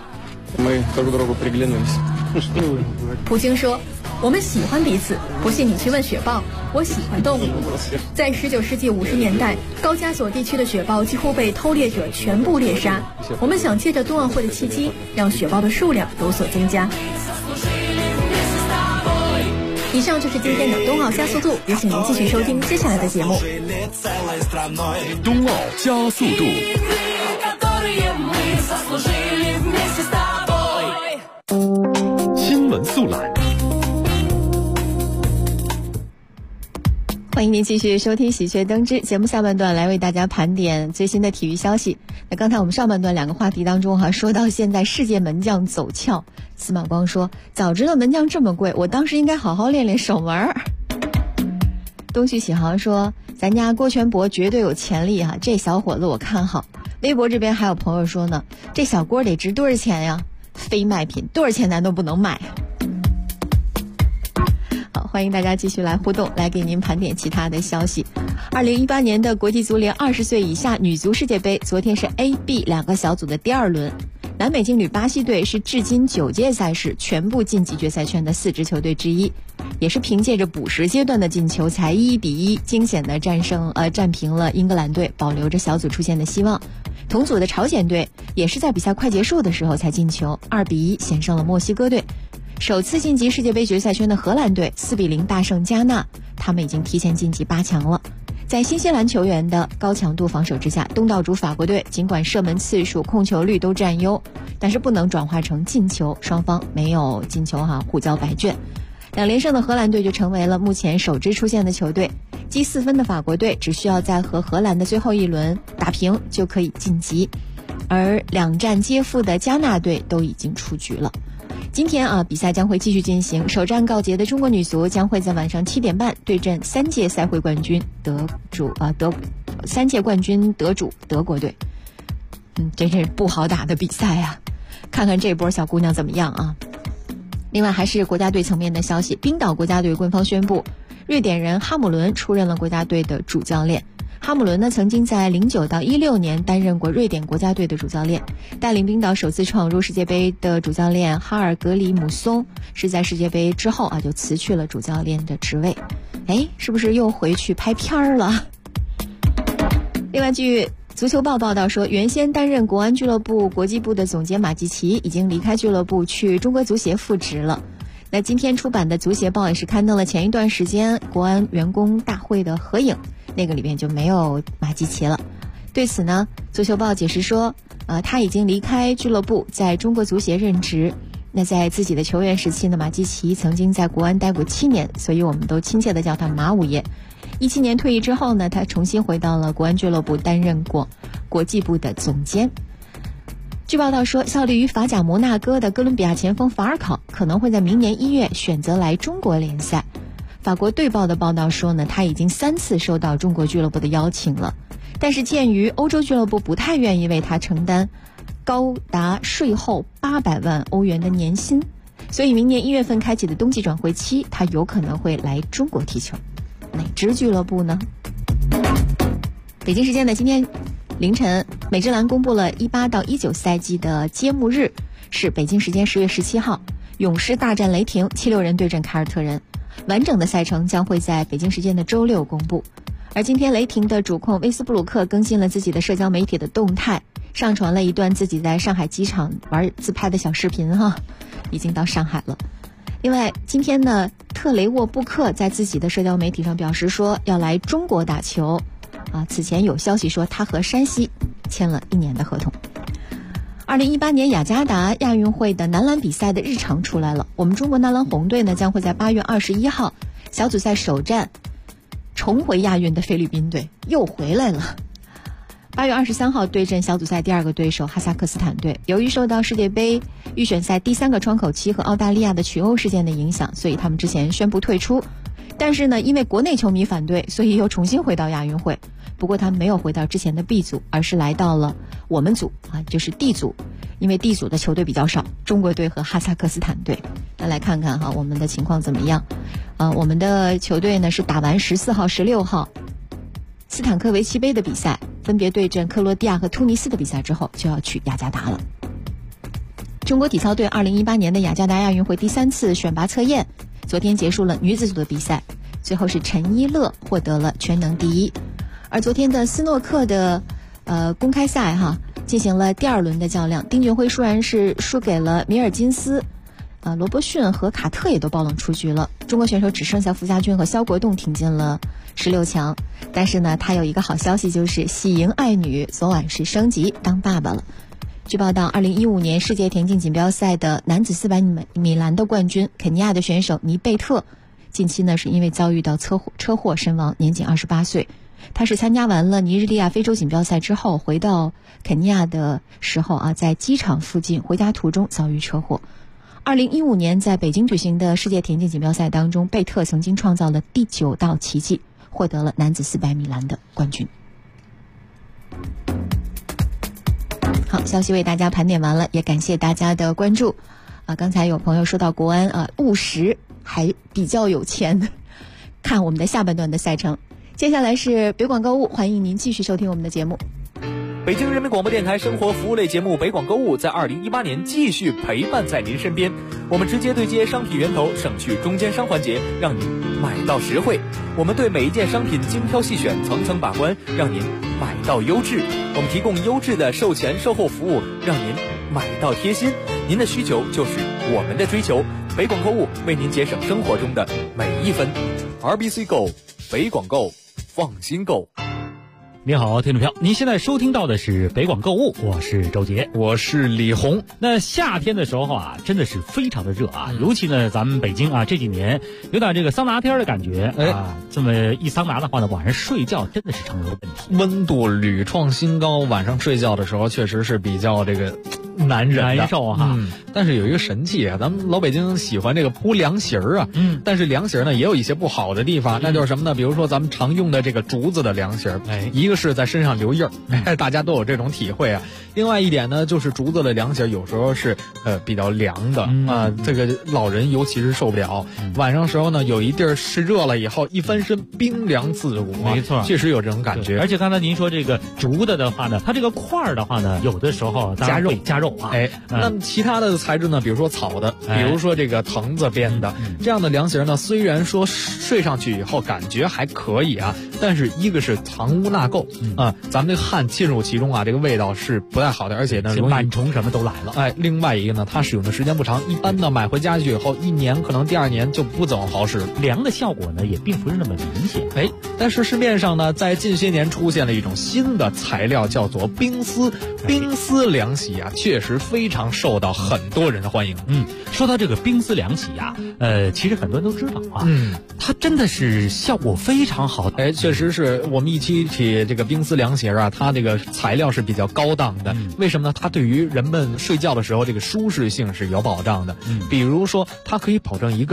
L: 普京说，我们喜欢彼此，不信你去问雪豹，我喜欢动物。在19世纪50年代，高加索地区的雪豹几乎被偷猎者全部猎杀，我们想借着冬奥会的契机，让雪豹的数量有所增加。以上就是今天的冬奥加速度，也请您继续收听接下来的节目。
C: 冬奥加速度。新闻速览。
D: 欢迎您继续收听喜鹊登之节目，下半段来为大家盘点最新的体育消息。那刚才我们上半段2个话题当中说到现在世界门将走俏，司马光说早知道门将这么贵，我当时应该好好练练守门。东旭启航说咱家郭全博绝对有潜力这小伙子我看好。微博这边还有朋友说呢，这小郭得值多少钱呀？非卖品，多少钱咱都不能买。好，欢迎大家继续来互动，来给您盘点其他的消息。2018年的国际足联20岁以下女足世界杯，昨天是 A、B 2个小组的第2轮。南美劲旅巴西队是至今9届赛事全部晋级决赛圈的4支球队之一，也是凭借着补时阶段的进球才1-1惊险的战平了英格兰队，保留着小组出线的希望。同组的朝鲜队也是在比赛快结束的时候才进球，2-1险胜了墨西哥队。首次晋级世界杯决赛圈的荷兰队4-0大胜加纳，他们已经提前晋级8强了。在新西兰球员的高强度防守之下，东道主法国队尽管射门次数、控球率都占优，但是不能转化成进球，双方没有进球互交白卷。2连胜的荷兰队就成为了目前首支出线的球队，积4分的法国队只需要在和荷兰的最后一轮打平就可以晋级，而2战皆负的加纳队都已经出局了。今天比赛将会继续进行，首战告捷的中国女足将会在晚上7点半对阵3届赛会冠军3届冠军得主德国队。真是不好打的比赛啊，看看这波小姑娘怎么样啊。另外还是国家队层面的消息，冰岛国家队官方宣布，瑞典人哈姆伦出任了国家队的主教练。哈姆伦呢，曾经在09到16年担任过瑞典国家队的主教练，带领冰岛首次闯入世界杯的主教练哈尔格里姆松是在世界杯之后就辞去了主教练的职位。是不是又回去拍片了？另外据足球报报道说，原先担任国安俱乐部国际部的总监马季奇已经离开俱乐部去中国足协复职了。那今天出版的足协报也是刊登了前一段时间国安员工大会的合影，那个里面就没有马季奇了。对此呢，足球报解释说他已经离开俱乐部，在中国足协任职。那在自己的球员时期呢，马季奇曾经在国安待过7年，所以我们都亲切地叫他马五爷。17年退役之后呢，他重新回到了国安俱乐部，担任过国际部的总监。据报道说，效力于法甲摩纳哥的哥伦比亚前锋法尔考可能会在明年1月选择来中国联赛。法国队报的报道说呢，他已经3次收到中国俱乐部的邀请了，但是鉴于欧洲俱乐部不太愿意为他承担高达税后800万欧元的年薪，所以明年1月份开启的冬季转会期，他有可能会来中国踢球。哪支俱乐部呢？北京时间的今天凌晨，美职篮公布了18到19赛季的揭幕日，是北京时间10月17号，勇士大战雷霆，76人对阵凯尔特人。完整的赛程将会在北京时间的周6公布。而今天雷霆的主控威斯布鲁克更新了自己的社交媒体的动态，上传了一段自己在上海机场玩自拍的小视频已经到上海了。另外今天呢，特雷沃布克在自己的社交媒体上表示说要来中国打球此前有消息说他和山西签了1年的合同。2018年雅加达亚运会的男篮比赛的日程出来了，我们中国男篮红队呢将会在8月21号小组赛首战重回亚运的菲律宾队，又回来了。8月23号对阵小组赛第2个对手哈萨克斯坦队。由于受到世界杯预选赛第3个窗口期和澳大利亚的取欧事件的影响，所以他们之前宣布退出。但是呢，因为国内球迷反对，所以又重新回到亚运会。不过他们没有回到之前的 B 组，而是来到了我们组就是 D 组，因为 D 组的球队比较少，中国队和哈萨克斯坦队。那来看看我们的情况怎么样。我们的球队呢是打完14号、16号斯坦科维奇杯的比赛，分别对阵克罗地亚和突尼斯的比赛之后，就要去雅加达了。中国体操队2018年的雅加达亚运会第3次选拔测验，昨天结束了女子组的比赛，最后是陈一乐获得了全能第1。而昨天的斯诺克的公开赛进行了第2轮的较量，丁俊晖虽然是输给了米尔金斯，罗伯逊和卡特也都爆冷出局了，中国选手只剩下傅家军和肖国栋挺进了16强。但是呢，他有一个好消息，就是喜迎爱女昨晚是升级当爸爸了。据报道，2015年世界田径锦标赛的男子400米栏的冠军肯尼亚的选手尼贝特，近期呢是因为遭遇到车祸身亡，年仅28岁。他是参加完了尼日利亚非洲锦标赛之后，回到肯尼亚的时候在机场附近回家途中遭遇车祸。2015年在北京举行的世界田径锦标赛当中，贝特曾经创造了第9道奇迹，获得了男子400米栏的冠军。好，消息为大家盘点完了，也感谢大家的关注。刚才有朋友说到国安务实还比较有钱，看我们的下半段的赛程。接下来是北广购物，欢迎您继续收听我们的节目。
M: 北京人民广播电台生活服务类节目北广购物在2018年继续陪伴在您身边，我们直接对接商品源头，省去中间商环节，让您买到实惠。我们对每一件商品精挑细选，层层把关，让您买到优质。我们提供优质的售前售后服务，让您买到贴心。您的需求就是我们的追求，北广购物为您节省生活中的每一分。RBC Go 北广购，放心购。
N: 你好，听众朋友，您现在收听到的是北广购物，我是周杰，
K: 我是李红。
N: 那夏天的时候真的是非常的热尤其呢咱们北京这几年有点这个桑拿天的感觉这么一桑拿的话呢，晚上睡觉真的是成了问题，
K: 温度屡创新高，晚上睡觉的时候确实是比较这个难
N: 受
K: 但是有一个神器咱们老北京喜欢这个铺凉席儿但是凉席儿呢也有一些不好的地方那就是什么呢？比如说咱们常用的这个竹子的凉席儿一个是在身上留印大家都有这种体会另外一点呢，就是竹子的凉席儿有时候是比较凉的这个老人尤其是受不了晚上时候呢，有一地儿是热了以后一翻身冰凉刺骨
N: 没错，
K: 确实有这种感觉。
N: 而且刚才您说这个竹的话呢，它这个块儿的话呢，有的时候加肉
K: 那么其他的材质呢，比如说草的比如说这个藤子编的这样的凉席呢，虽然说睡上去以后感觉还可以但是一个是藏污纳垢咱们这个汗浸入其中这个味道是不太好的，而且呢
N: 螨虫什么都来了
K: 另外一个呢，它使用的时间不长，一般呢买回家去以后1年可能第2年就不怎么好使，
N: 凉的效果呢也并不是那么明显
K: 但是市面上呢在近些年出现了一种新的材料，叫做冰丝凉席确实非常受到很多人的欢迎
N: 说到这个冰丝凉席其实很多人都知道它真的是效果非常好
K: 确实是我们一提起这个冰丝凉席它这个材料是比较高档的为什么呢？它对于人们睡觉的时候这个舒适性是有保障的比如说它可以保证一个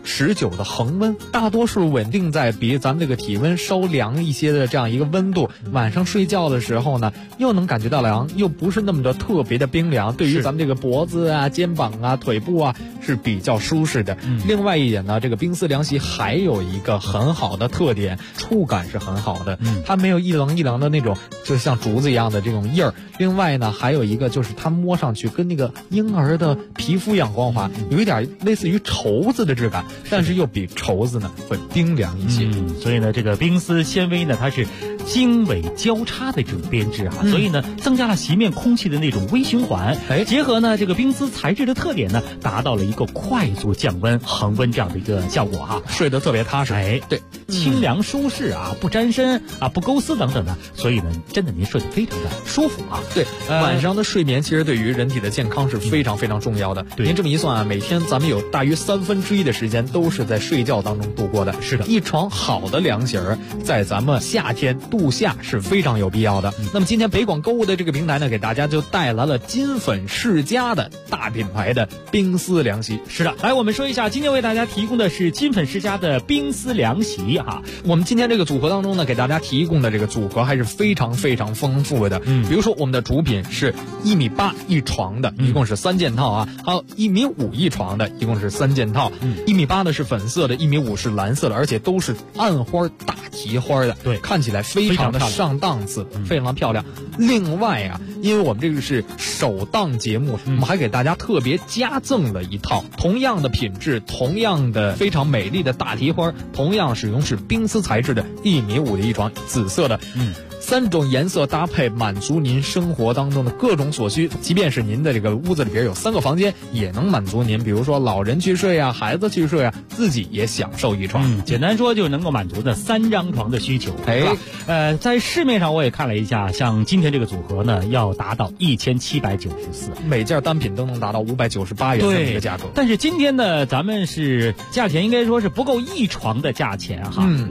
K: 持久的恒温，大多数稳定在比咱们这个体温稍凉一些的这样一个温度。晚上睡觉的时候呢，又能感觉到凉，又不是那么的特别的冰凉，对于咱们这个脖子啊、肩膀啊、腿部啊是比较舒适的。另外一点呢，这个冰丝凉席还有一个很好的特点，触感是很好的，它没有一棱一棱的那种就像竹子一样的这种印儿。另外呢，还有一个就是它摸上去跟那个婴儿的皮肤一样光滑，有一点类似于绸子的质感，但是又比绸子呢会冰凉一些。
N: 所以呢，这个冰丝纤维呢，它是经纬交叉的这种编织所以呢，增加了席面空气的那种微循环。结合呢这个冰丝材质的特点呢，达到了一个快速降温、恒温这样的一个效果
K: 睡得特别踏实。
N: 对，清凉舒适不沾身不勾丝等等的，所以呢，真的您睡得非常的舒服
K: 对，晚上的睡眠其实对于人体的健康是非常非常重要的。您这么一算每天咱们有大约1/3的时间都是在睡觉当中度过的。
N: 是的，
K: 一床好的凉席儿，在咱们夏天度夏是非常有必要的。那么今天北广购物的这个平台呢，给大家就带来了金粉世家的大品牌的冰丝凉席。
N: 是的，来我们说一下，今天为大家提供的是金粉世家的冰丝凉席
K: 我们今天这个组合当中呢，给大家提供的这个组合还是非常非常丰富的。比如说我们的主品是1.8米一床的，一共是3件套还有1.5米一床的，一共是3件套。1.8米的是粉色的，1.5米是蓝色的，而且都是暗花大提花的，
N: 对，
K: 看起来非常的上档次，非常漂亮。另外因为我们这个是首档节目，我们还给大家特别加赠了一套同样的品质、同样的非常美丽的大提花，同样使用是冰丝材质的1.5米的一床，紫色的。3种颜色搭配，满足您生活当中的各种所需。即便是您的这个屋子里边有3个房间，也能满足您，比如说老人去睡孩子去睡自己也享受一床。
N: 简单说就能够满足的3张床的需求。在市面上我也看了一下，像今天这个组合呢，要达到1794，
K: 每件单品都能达到598元的一个价格。
N: 但是今天呢，咱们是价钱应该说是不够一床的价钱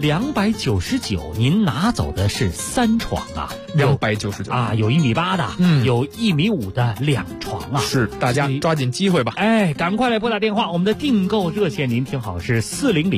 N: 299，您拿走的是3床
K: 299
N: 有1.8米的，有1.5米的2床
K: 是，大家抓紧机会吧。
N: 赶快来拨打电话，我们的订购热线您听好是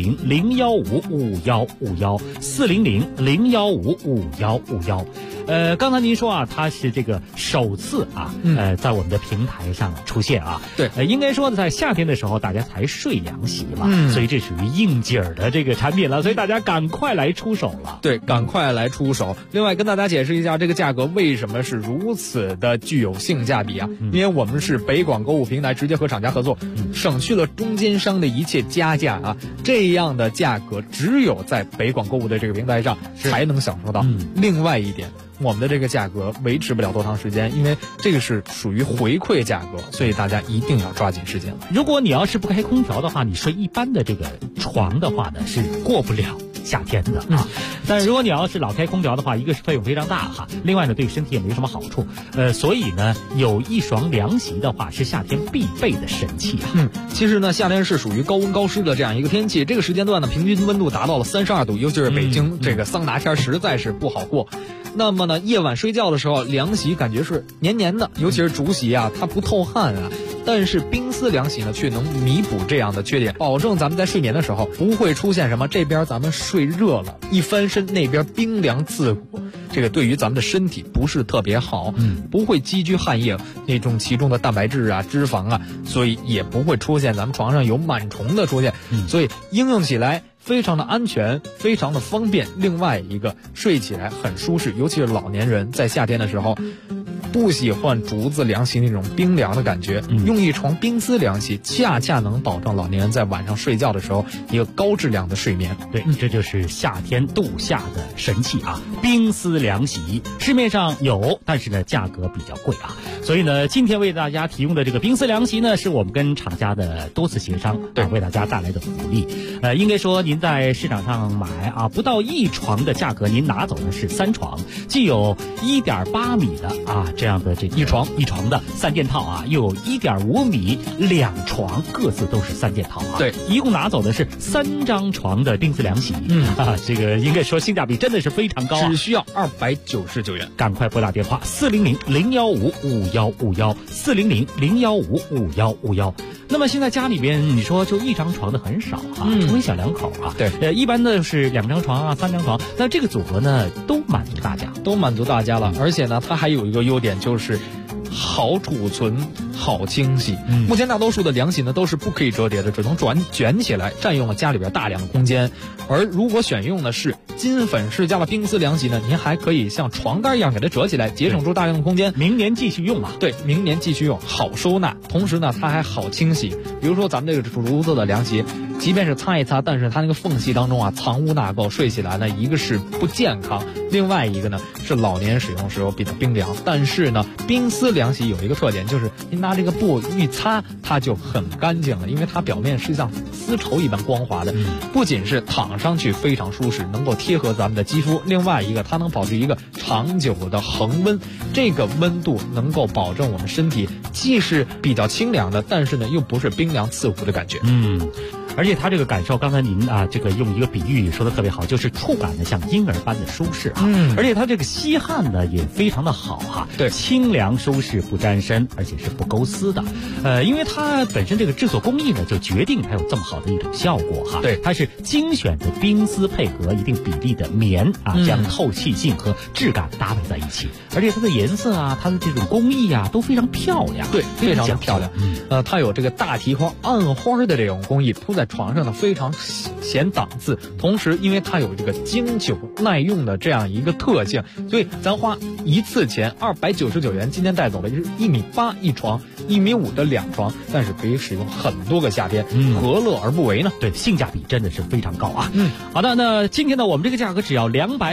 N: 400-015-5151，400-015-5151。刚才您说它是这个首次在我们的平台上出现
K: 对，
N: 应该说在夏天的时候大家才睡凉席嘛，所以这属于应景的这个产品了，所以大家赶快来出手了。
K: 对，赶快来出手。另外跟大家解释一下这个价格为什么是如此的具有性价比因为我们是北广购物平台直接和厂家合作，省去了中间商的一切加价这样的价格只有在北广购物的这个平台上才能享受到。另外一点，我们的这个价格维持不了多长时间，因为这个是属于回馈价格，所以大家一定要抓紧时间了。
N: 如果你要是不开空调的话，你睡一般的这个床的话呢，是过不了夏天的但是如果你要是老开空调的话，一个是费用非常大另外呢对身体也没什么好处，所以呢有一床凉席的话是夏天必备的神器
K: 其实呢夏天是属于高温高湿的这样一个天气，这个时间段呢平均温度达到了32度，尤其是北京这个桑拿天实在是不好过。那么呢夜晚睡觉的时候，凉席感觉是黏黏的，尤其是竹席它不透汗但是冰丝凉席呢却能弥补这样的缺点，保证咱们在睡眠的时候不会出现什么这边咱们睡热了一翻身那边冰凉刺骨，这个对于咱们的身体不是特别好不会积聚汗液那种其中的蛋白质脂肪所以也不会出现咱们床上有螨虫的出现所以应用起来非常的安全，非常的方便。另外一个睡起来很舒适，尤其是老年人在夏天的时候不喜欢竹子凉席那种冰凉的感觉用一床冰丝凉席恰恰能保证老年人在晚上睡觉的时候一个高质量的睡眠。
N: 对，这就是夏天度夏的神器冰丝凉席市面上有，但是呢价格比较贵所以呢今天为大家提供的这个冰丝凉席呢，是我们跟厂家的多次协商为大家带来的福利。应该说您在市场上买不到1床的价格，您拿走的是3床，既有1.8米的这样的这个一床的3件套啊，又有1.5米2床，各自都是3件套啊。
K: 对，
N: 一共拿走的是3张床的冰丝凉席。这个应该说性价比真的是非常高啊，
K: 只需要299元。
N: 赶快拨打电话400-015-5151，400-015-5151。那么现在家里边你说就1张床的很少啊，除非小两口啊。
K: 对，
N: 一般的是2张床啊，3张床，那这个组合呢都满足大家了，而且呢它还有一个优点就是好储存、好清洗。目前大多数的凉席呢都是不可以折叠的，只能卷起来，占用了家里边大量的空间。而如果选用的是金粉世家的冰丝凉席呢，您还可以像床单一样给它折起来，节省出大量的空间，明年继续用啊。
K: 对，明年继续用，好收纳，同时呢它还好清洗。比如说咱们这个竹子的凉席，即便是擦一擦，但是它那个缝隙当中啊藏污纳垢，睡起来呢一个是不健康，另外一个呢是老年使用时候比较冰凉。但是呢冰丝凉席有一个特点，就是您拿这个布一擦它就很干净了，因为它表面是像丝绸一般光滑的，不仅是躺上去非常舒适，能够贴合咱们的肌肤，另外一个它能保持一个长久的恒温，这个温度能够保证我们身体既是比较清凉的，但是呢又不是冰凉刺骨的感觉。
N: 而且它这个感受，刚才您啊这个用一个比喻说的特别好，就是触感呢像婴儿般的舒适啊。而且它这个吸汗呢也非常的好哈。
K: 对，
N: 清凉舒适不沾身，而且是不勾丝的。因为它本身这个制作工艺呢就决定它有这么好的一种效果哈。
K: 对，
N: 它是精选的冰丝配合一定比例的棉啊，将透气性和质感搭配在一起。而且它的颜色啊，它的这种工艺啊都非常漂亮。
K: 对，非常的漂亮。它有这个大提花、暗花的这种工艺，铺在床上呢非常显档次，同时因为它有这个经久耐用的这样一个特性，所以咱花一次钱299元，今天带走的是1.8米一床，1.5米的2床，但是可以使用很多个夏天，何乐而不为呢？
N: 对，性价比真的是非常高啊。好的，那今天呢我们这个价格只要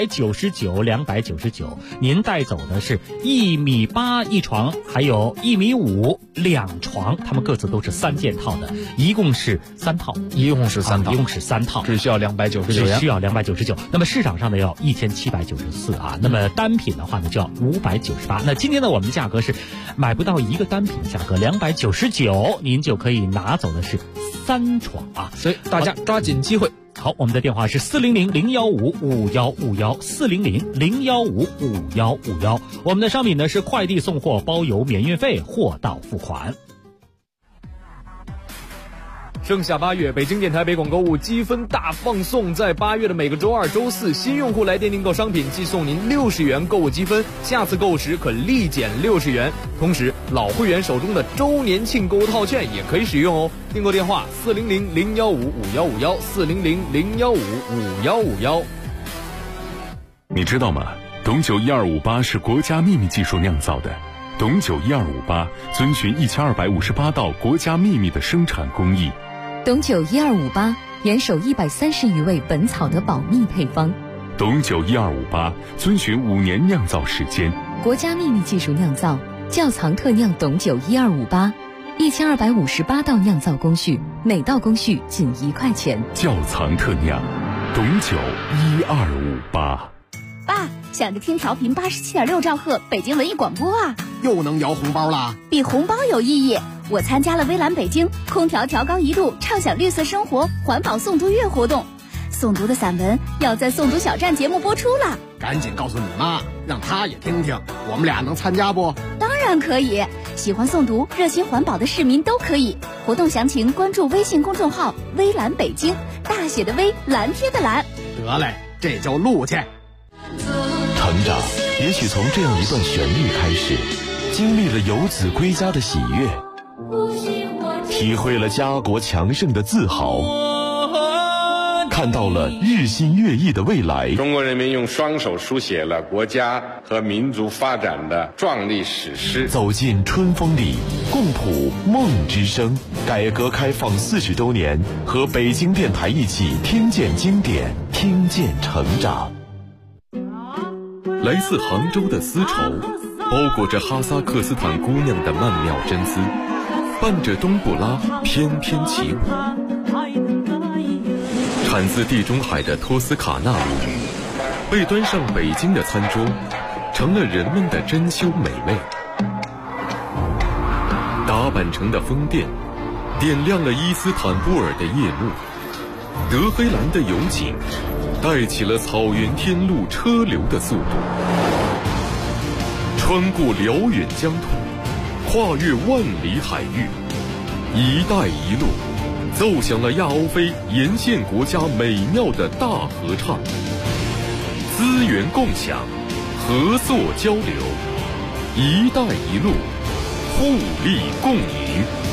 N: 299，您带走的是1.8米一床，还有1.5米2床，它们各自都是3件套的，一共是3套，
K: 一共是3套，
N: 只需要299元，
K: 需要
N: 299。那么市场上呢要1794啊，那么单品的话呢就要598。那今天呢我们的价格是买不到一个单品的价格，299，您就可以拿走的是3床啊，
K: 所以大家抓紧机会。
N: 好，我们的电话是400-015-5151，400-015-5151。我们的商品呢是快递送货包邮免运费，货到付款。
M: 盛夏8月，北京电台北广购物积分大放送，在8月的每个周2、周4，新用户来电订购商品即送您60元购物积分，下次购物时可立减60元。同时，老会员手中的周年庆购物套券也可以使用哦。订购电话400-015-5151，400-015-5151。
C: 你知道吗？董酒1258是国家秘密技术酿造的。董酒1258遵循1258道国家秘密的生产工艺。
G: 董酒1258严守130余位本草的保密配方。
C: 董酒1258遵循5年酿造时间，
G: 国家秘密技术酿造，窖藏特酿董酒1258，1258道酿造工序，每道工序仅1块钱。
C: 窖藏特酿，董酒1258。
J: 爸，想着听调频87.6兆赫北京文艺广播啊，
O: 又能摇红包啦！
J: 比红包有意义。我参加了微蓝北京空调调缸1度畅享绿色生活环保诵读月活动，诵读的散文要在诵读小站节目播出了。
O: 赶紧告诉你妈，让她也听听，我们俩能参加不？
J: 当然可以，喜欢诵读、热心环保的市民都可以。活动详情关注微信公众号微蓝北京，大写的微，蓝天的蓝。
O: 得嘞，这就录去。
H: 成长也许从这样一段旋律开始，经历了游子归家的喜悦，体会了家国强盛的自豪，看到了日新月异的未来。
I: 中国人民用双手书写了国家和民族发展的壮丽史诗。
H: 走进春风里，共谱梦之声。改革开放40周年，和北京电台一起听见经典，听见成长。
C: 来自杭州的丝绸，包裹着哈萨克斯坦姑娘的曼妙真丝，伴着冬不拉翩翩起舞。产自地中海的托斯卡纳米，被端上北京的餐桌，成了人们的珍馐美味。 达坂城的风电，点亮了伊斯坦布尔的夜幕。德黑兰的油井带起了草原天路车流的速度，穿过辽远疆土，跨越万里海域，一带一路奏响了亚欧非沿线国家美妙的大合唱。资源共享，合作交流，一带一路，互利共赢。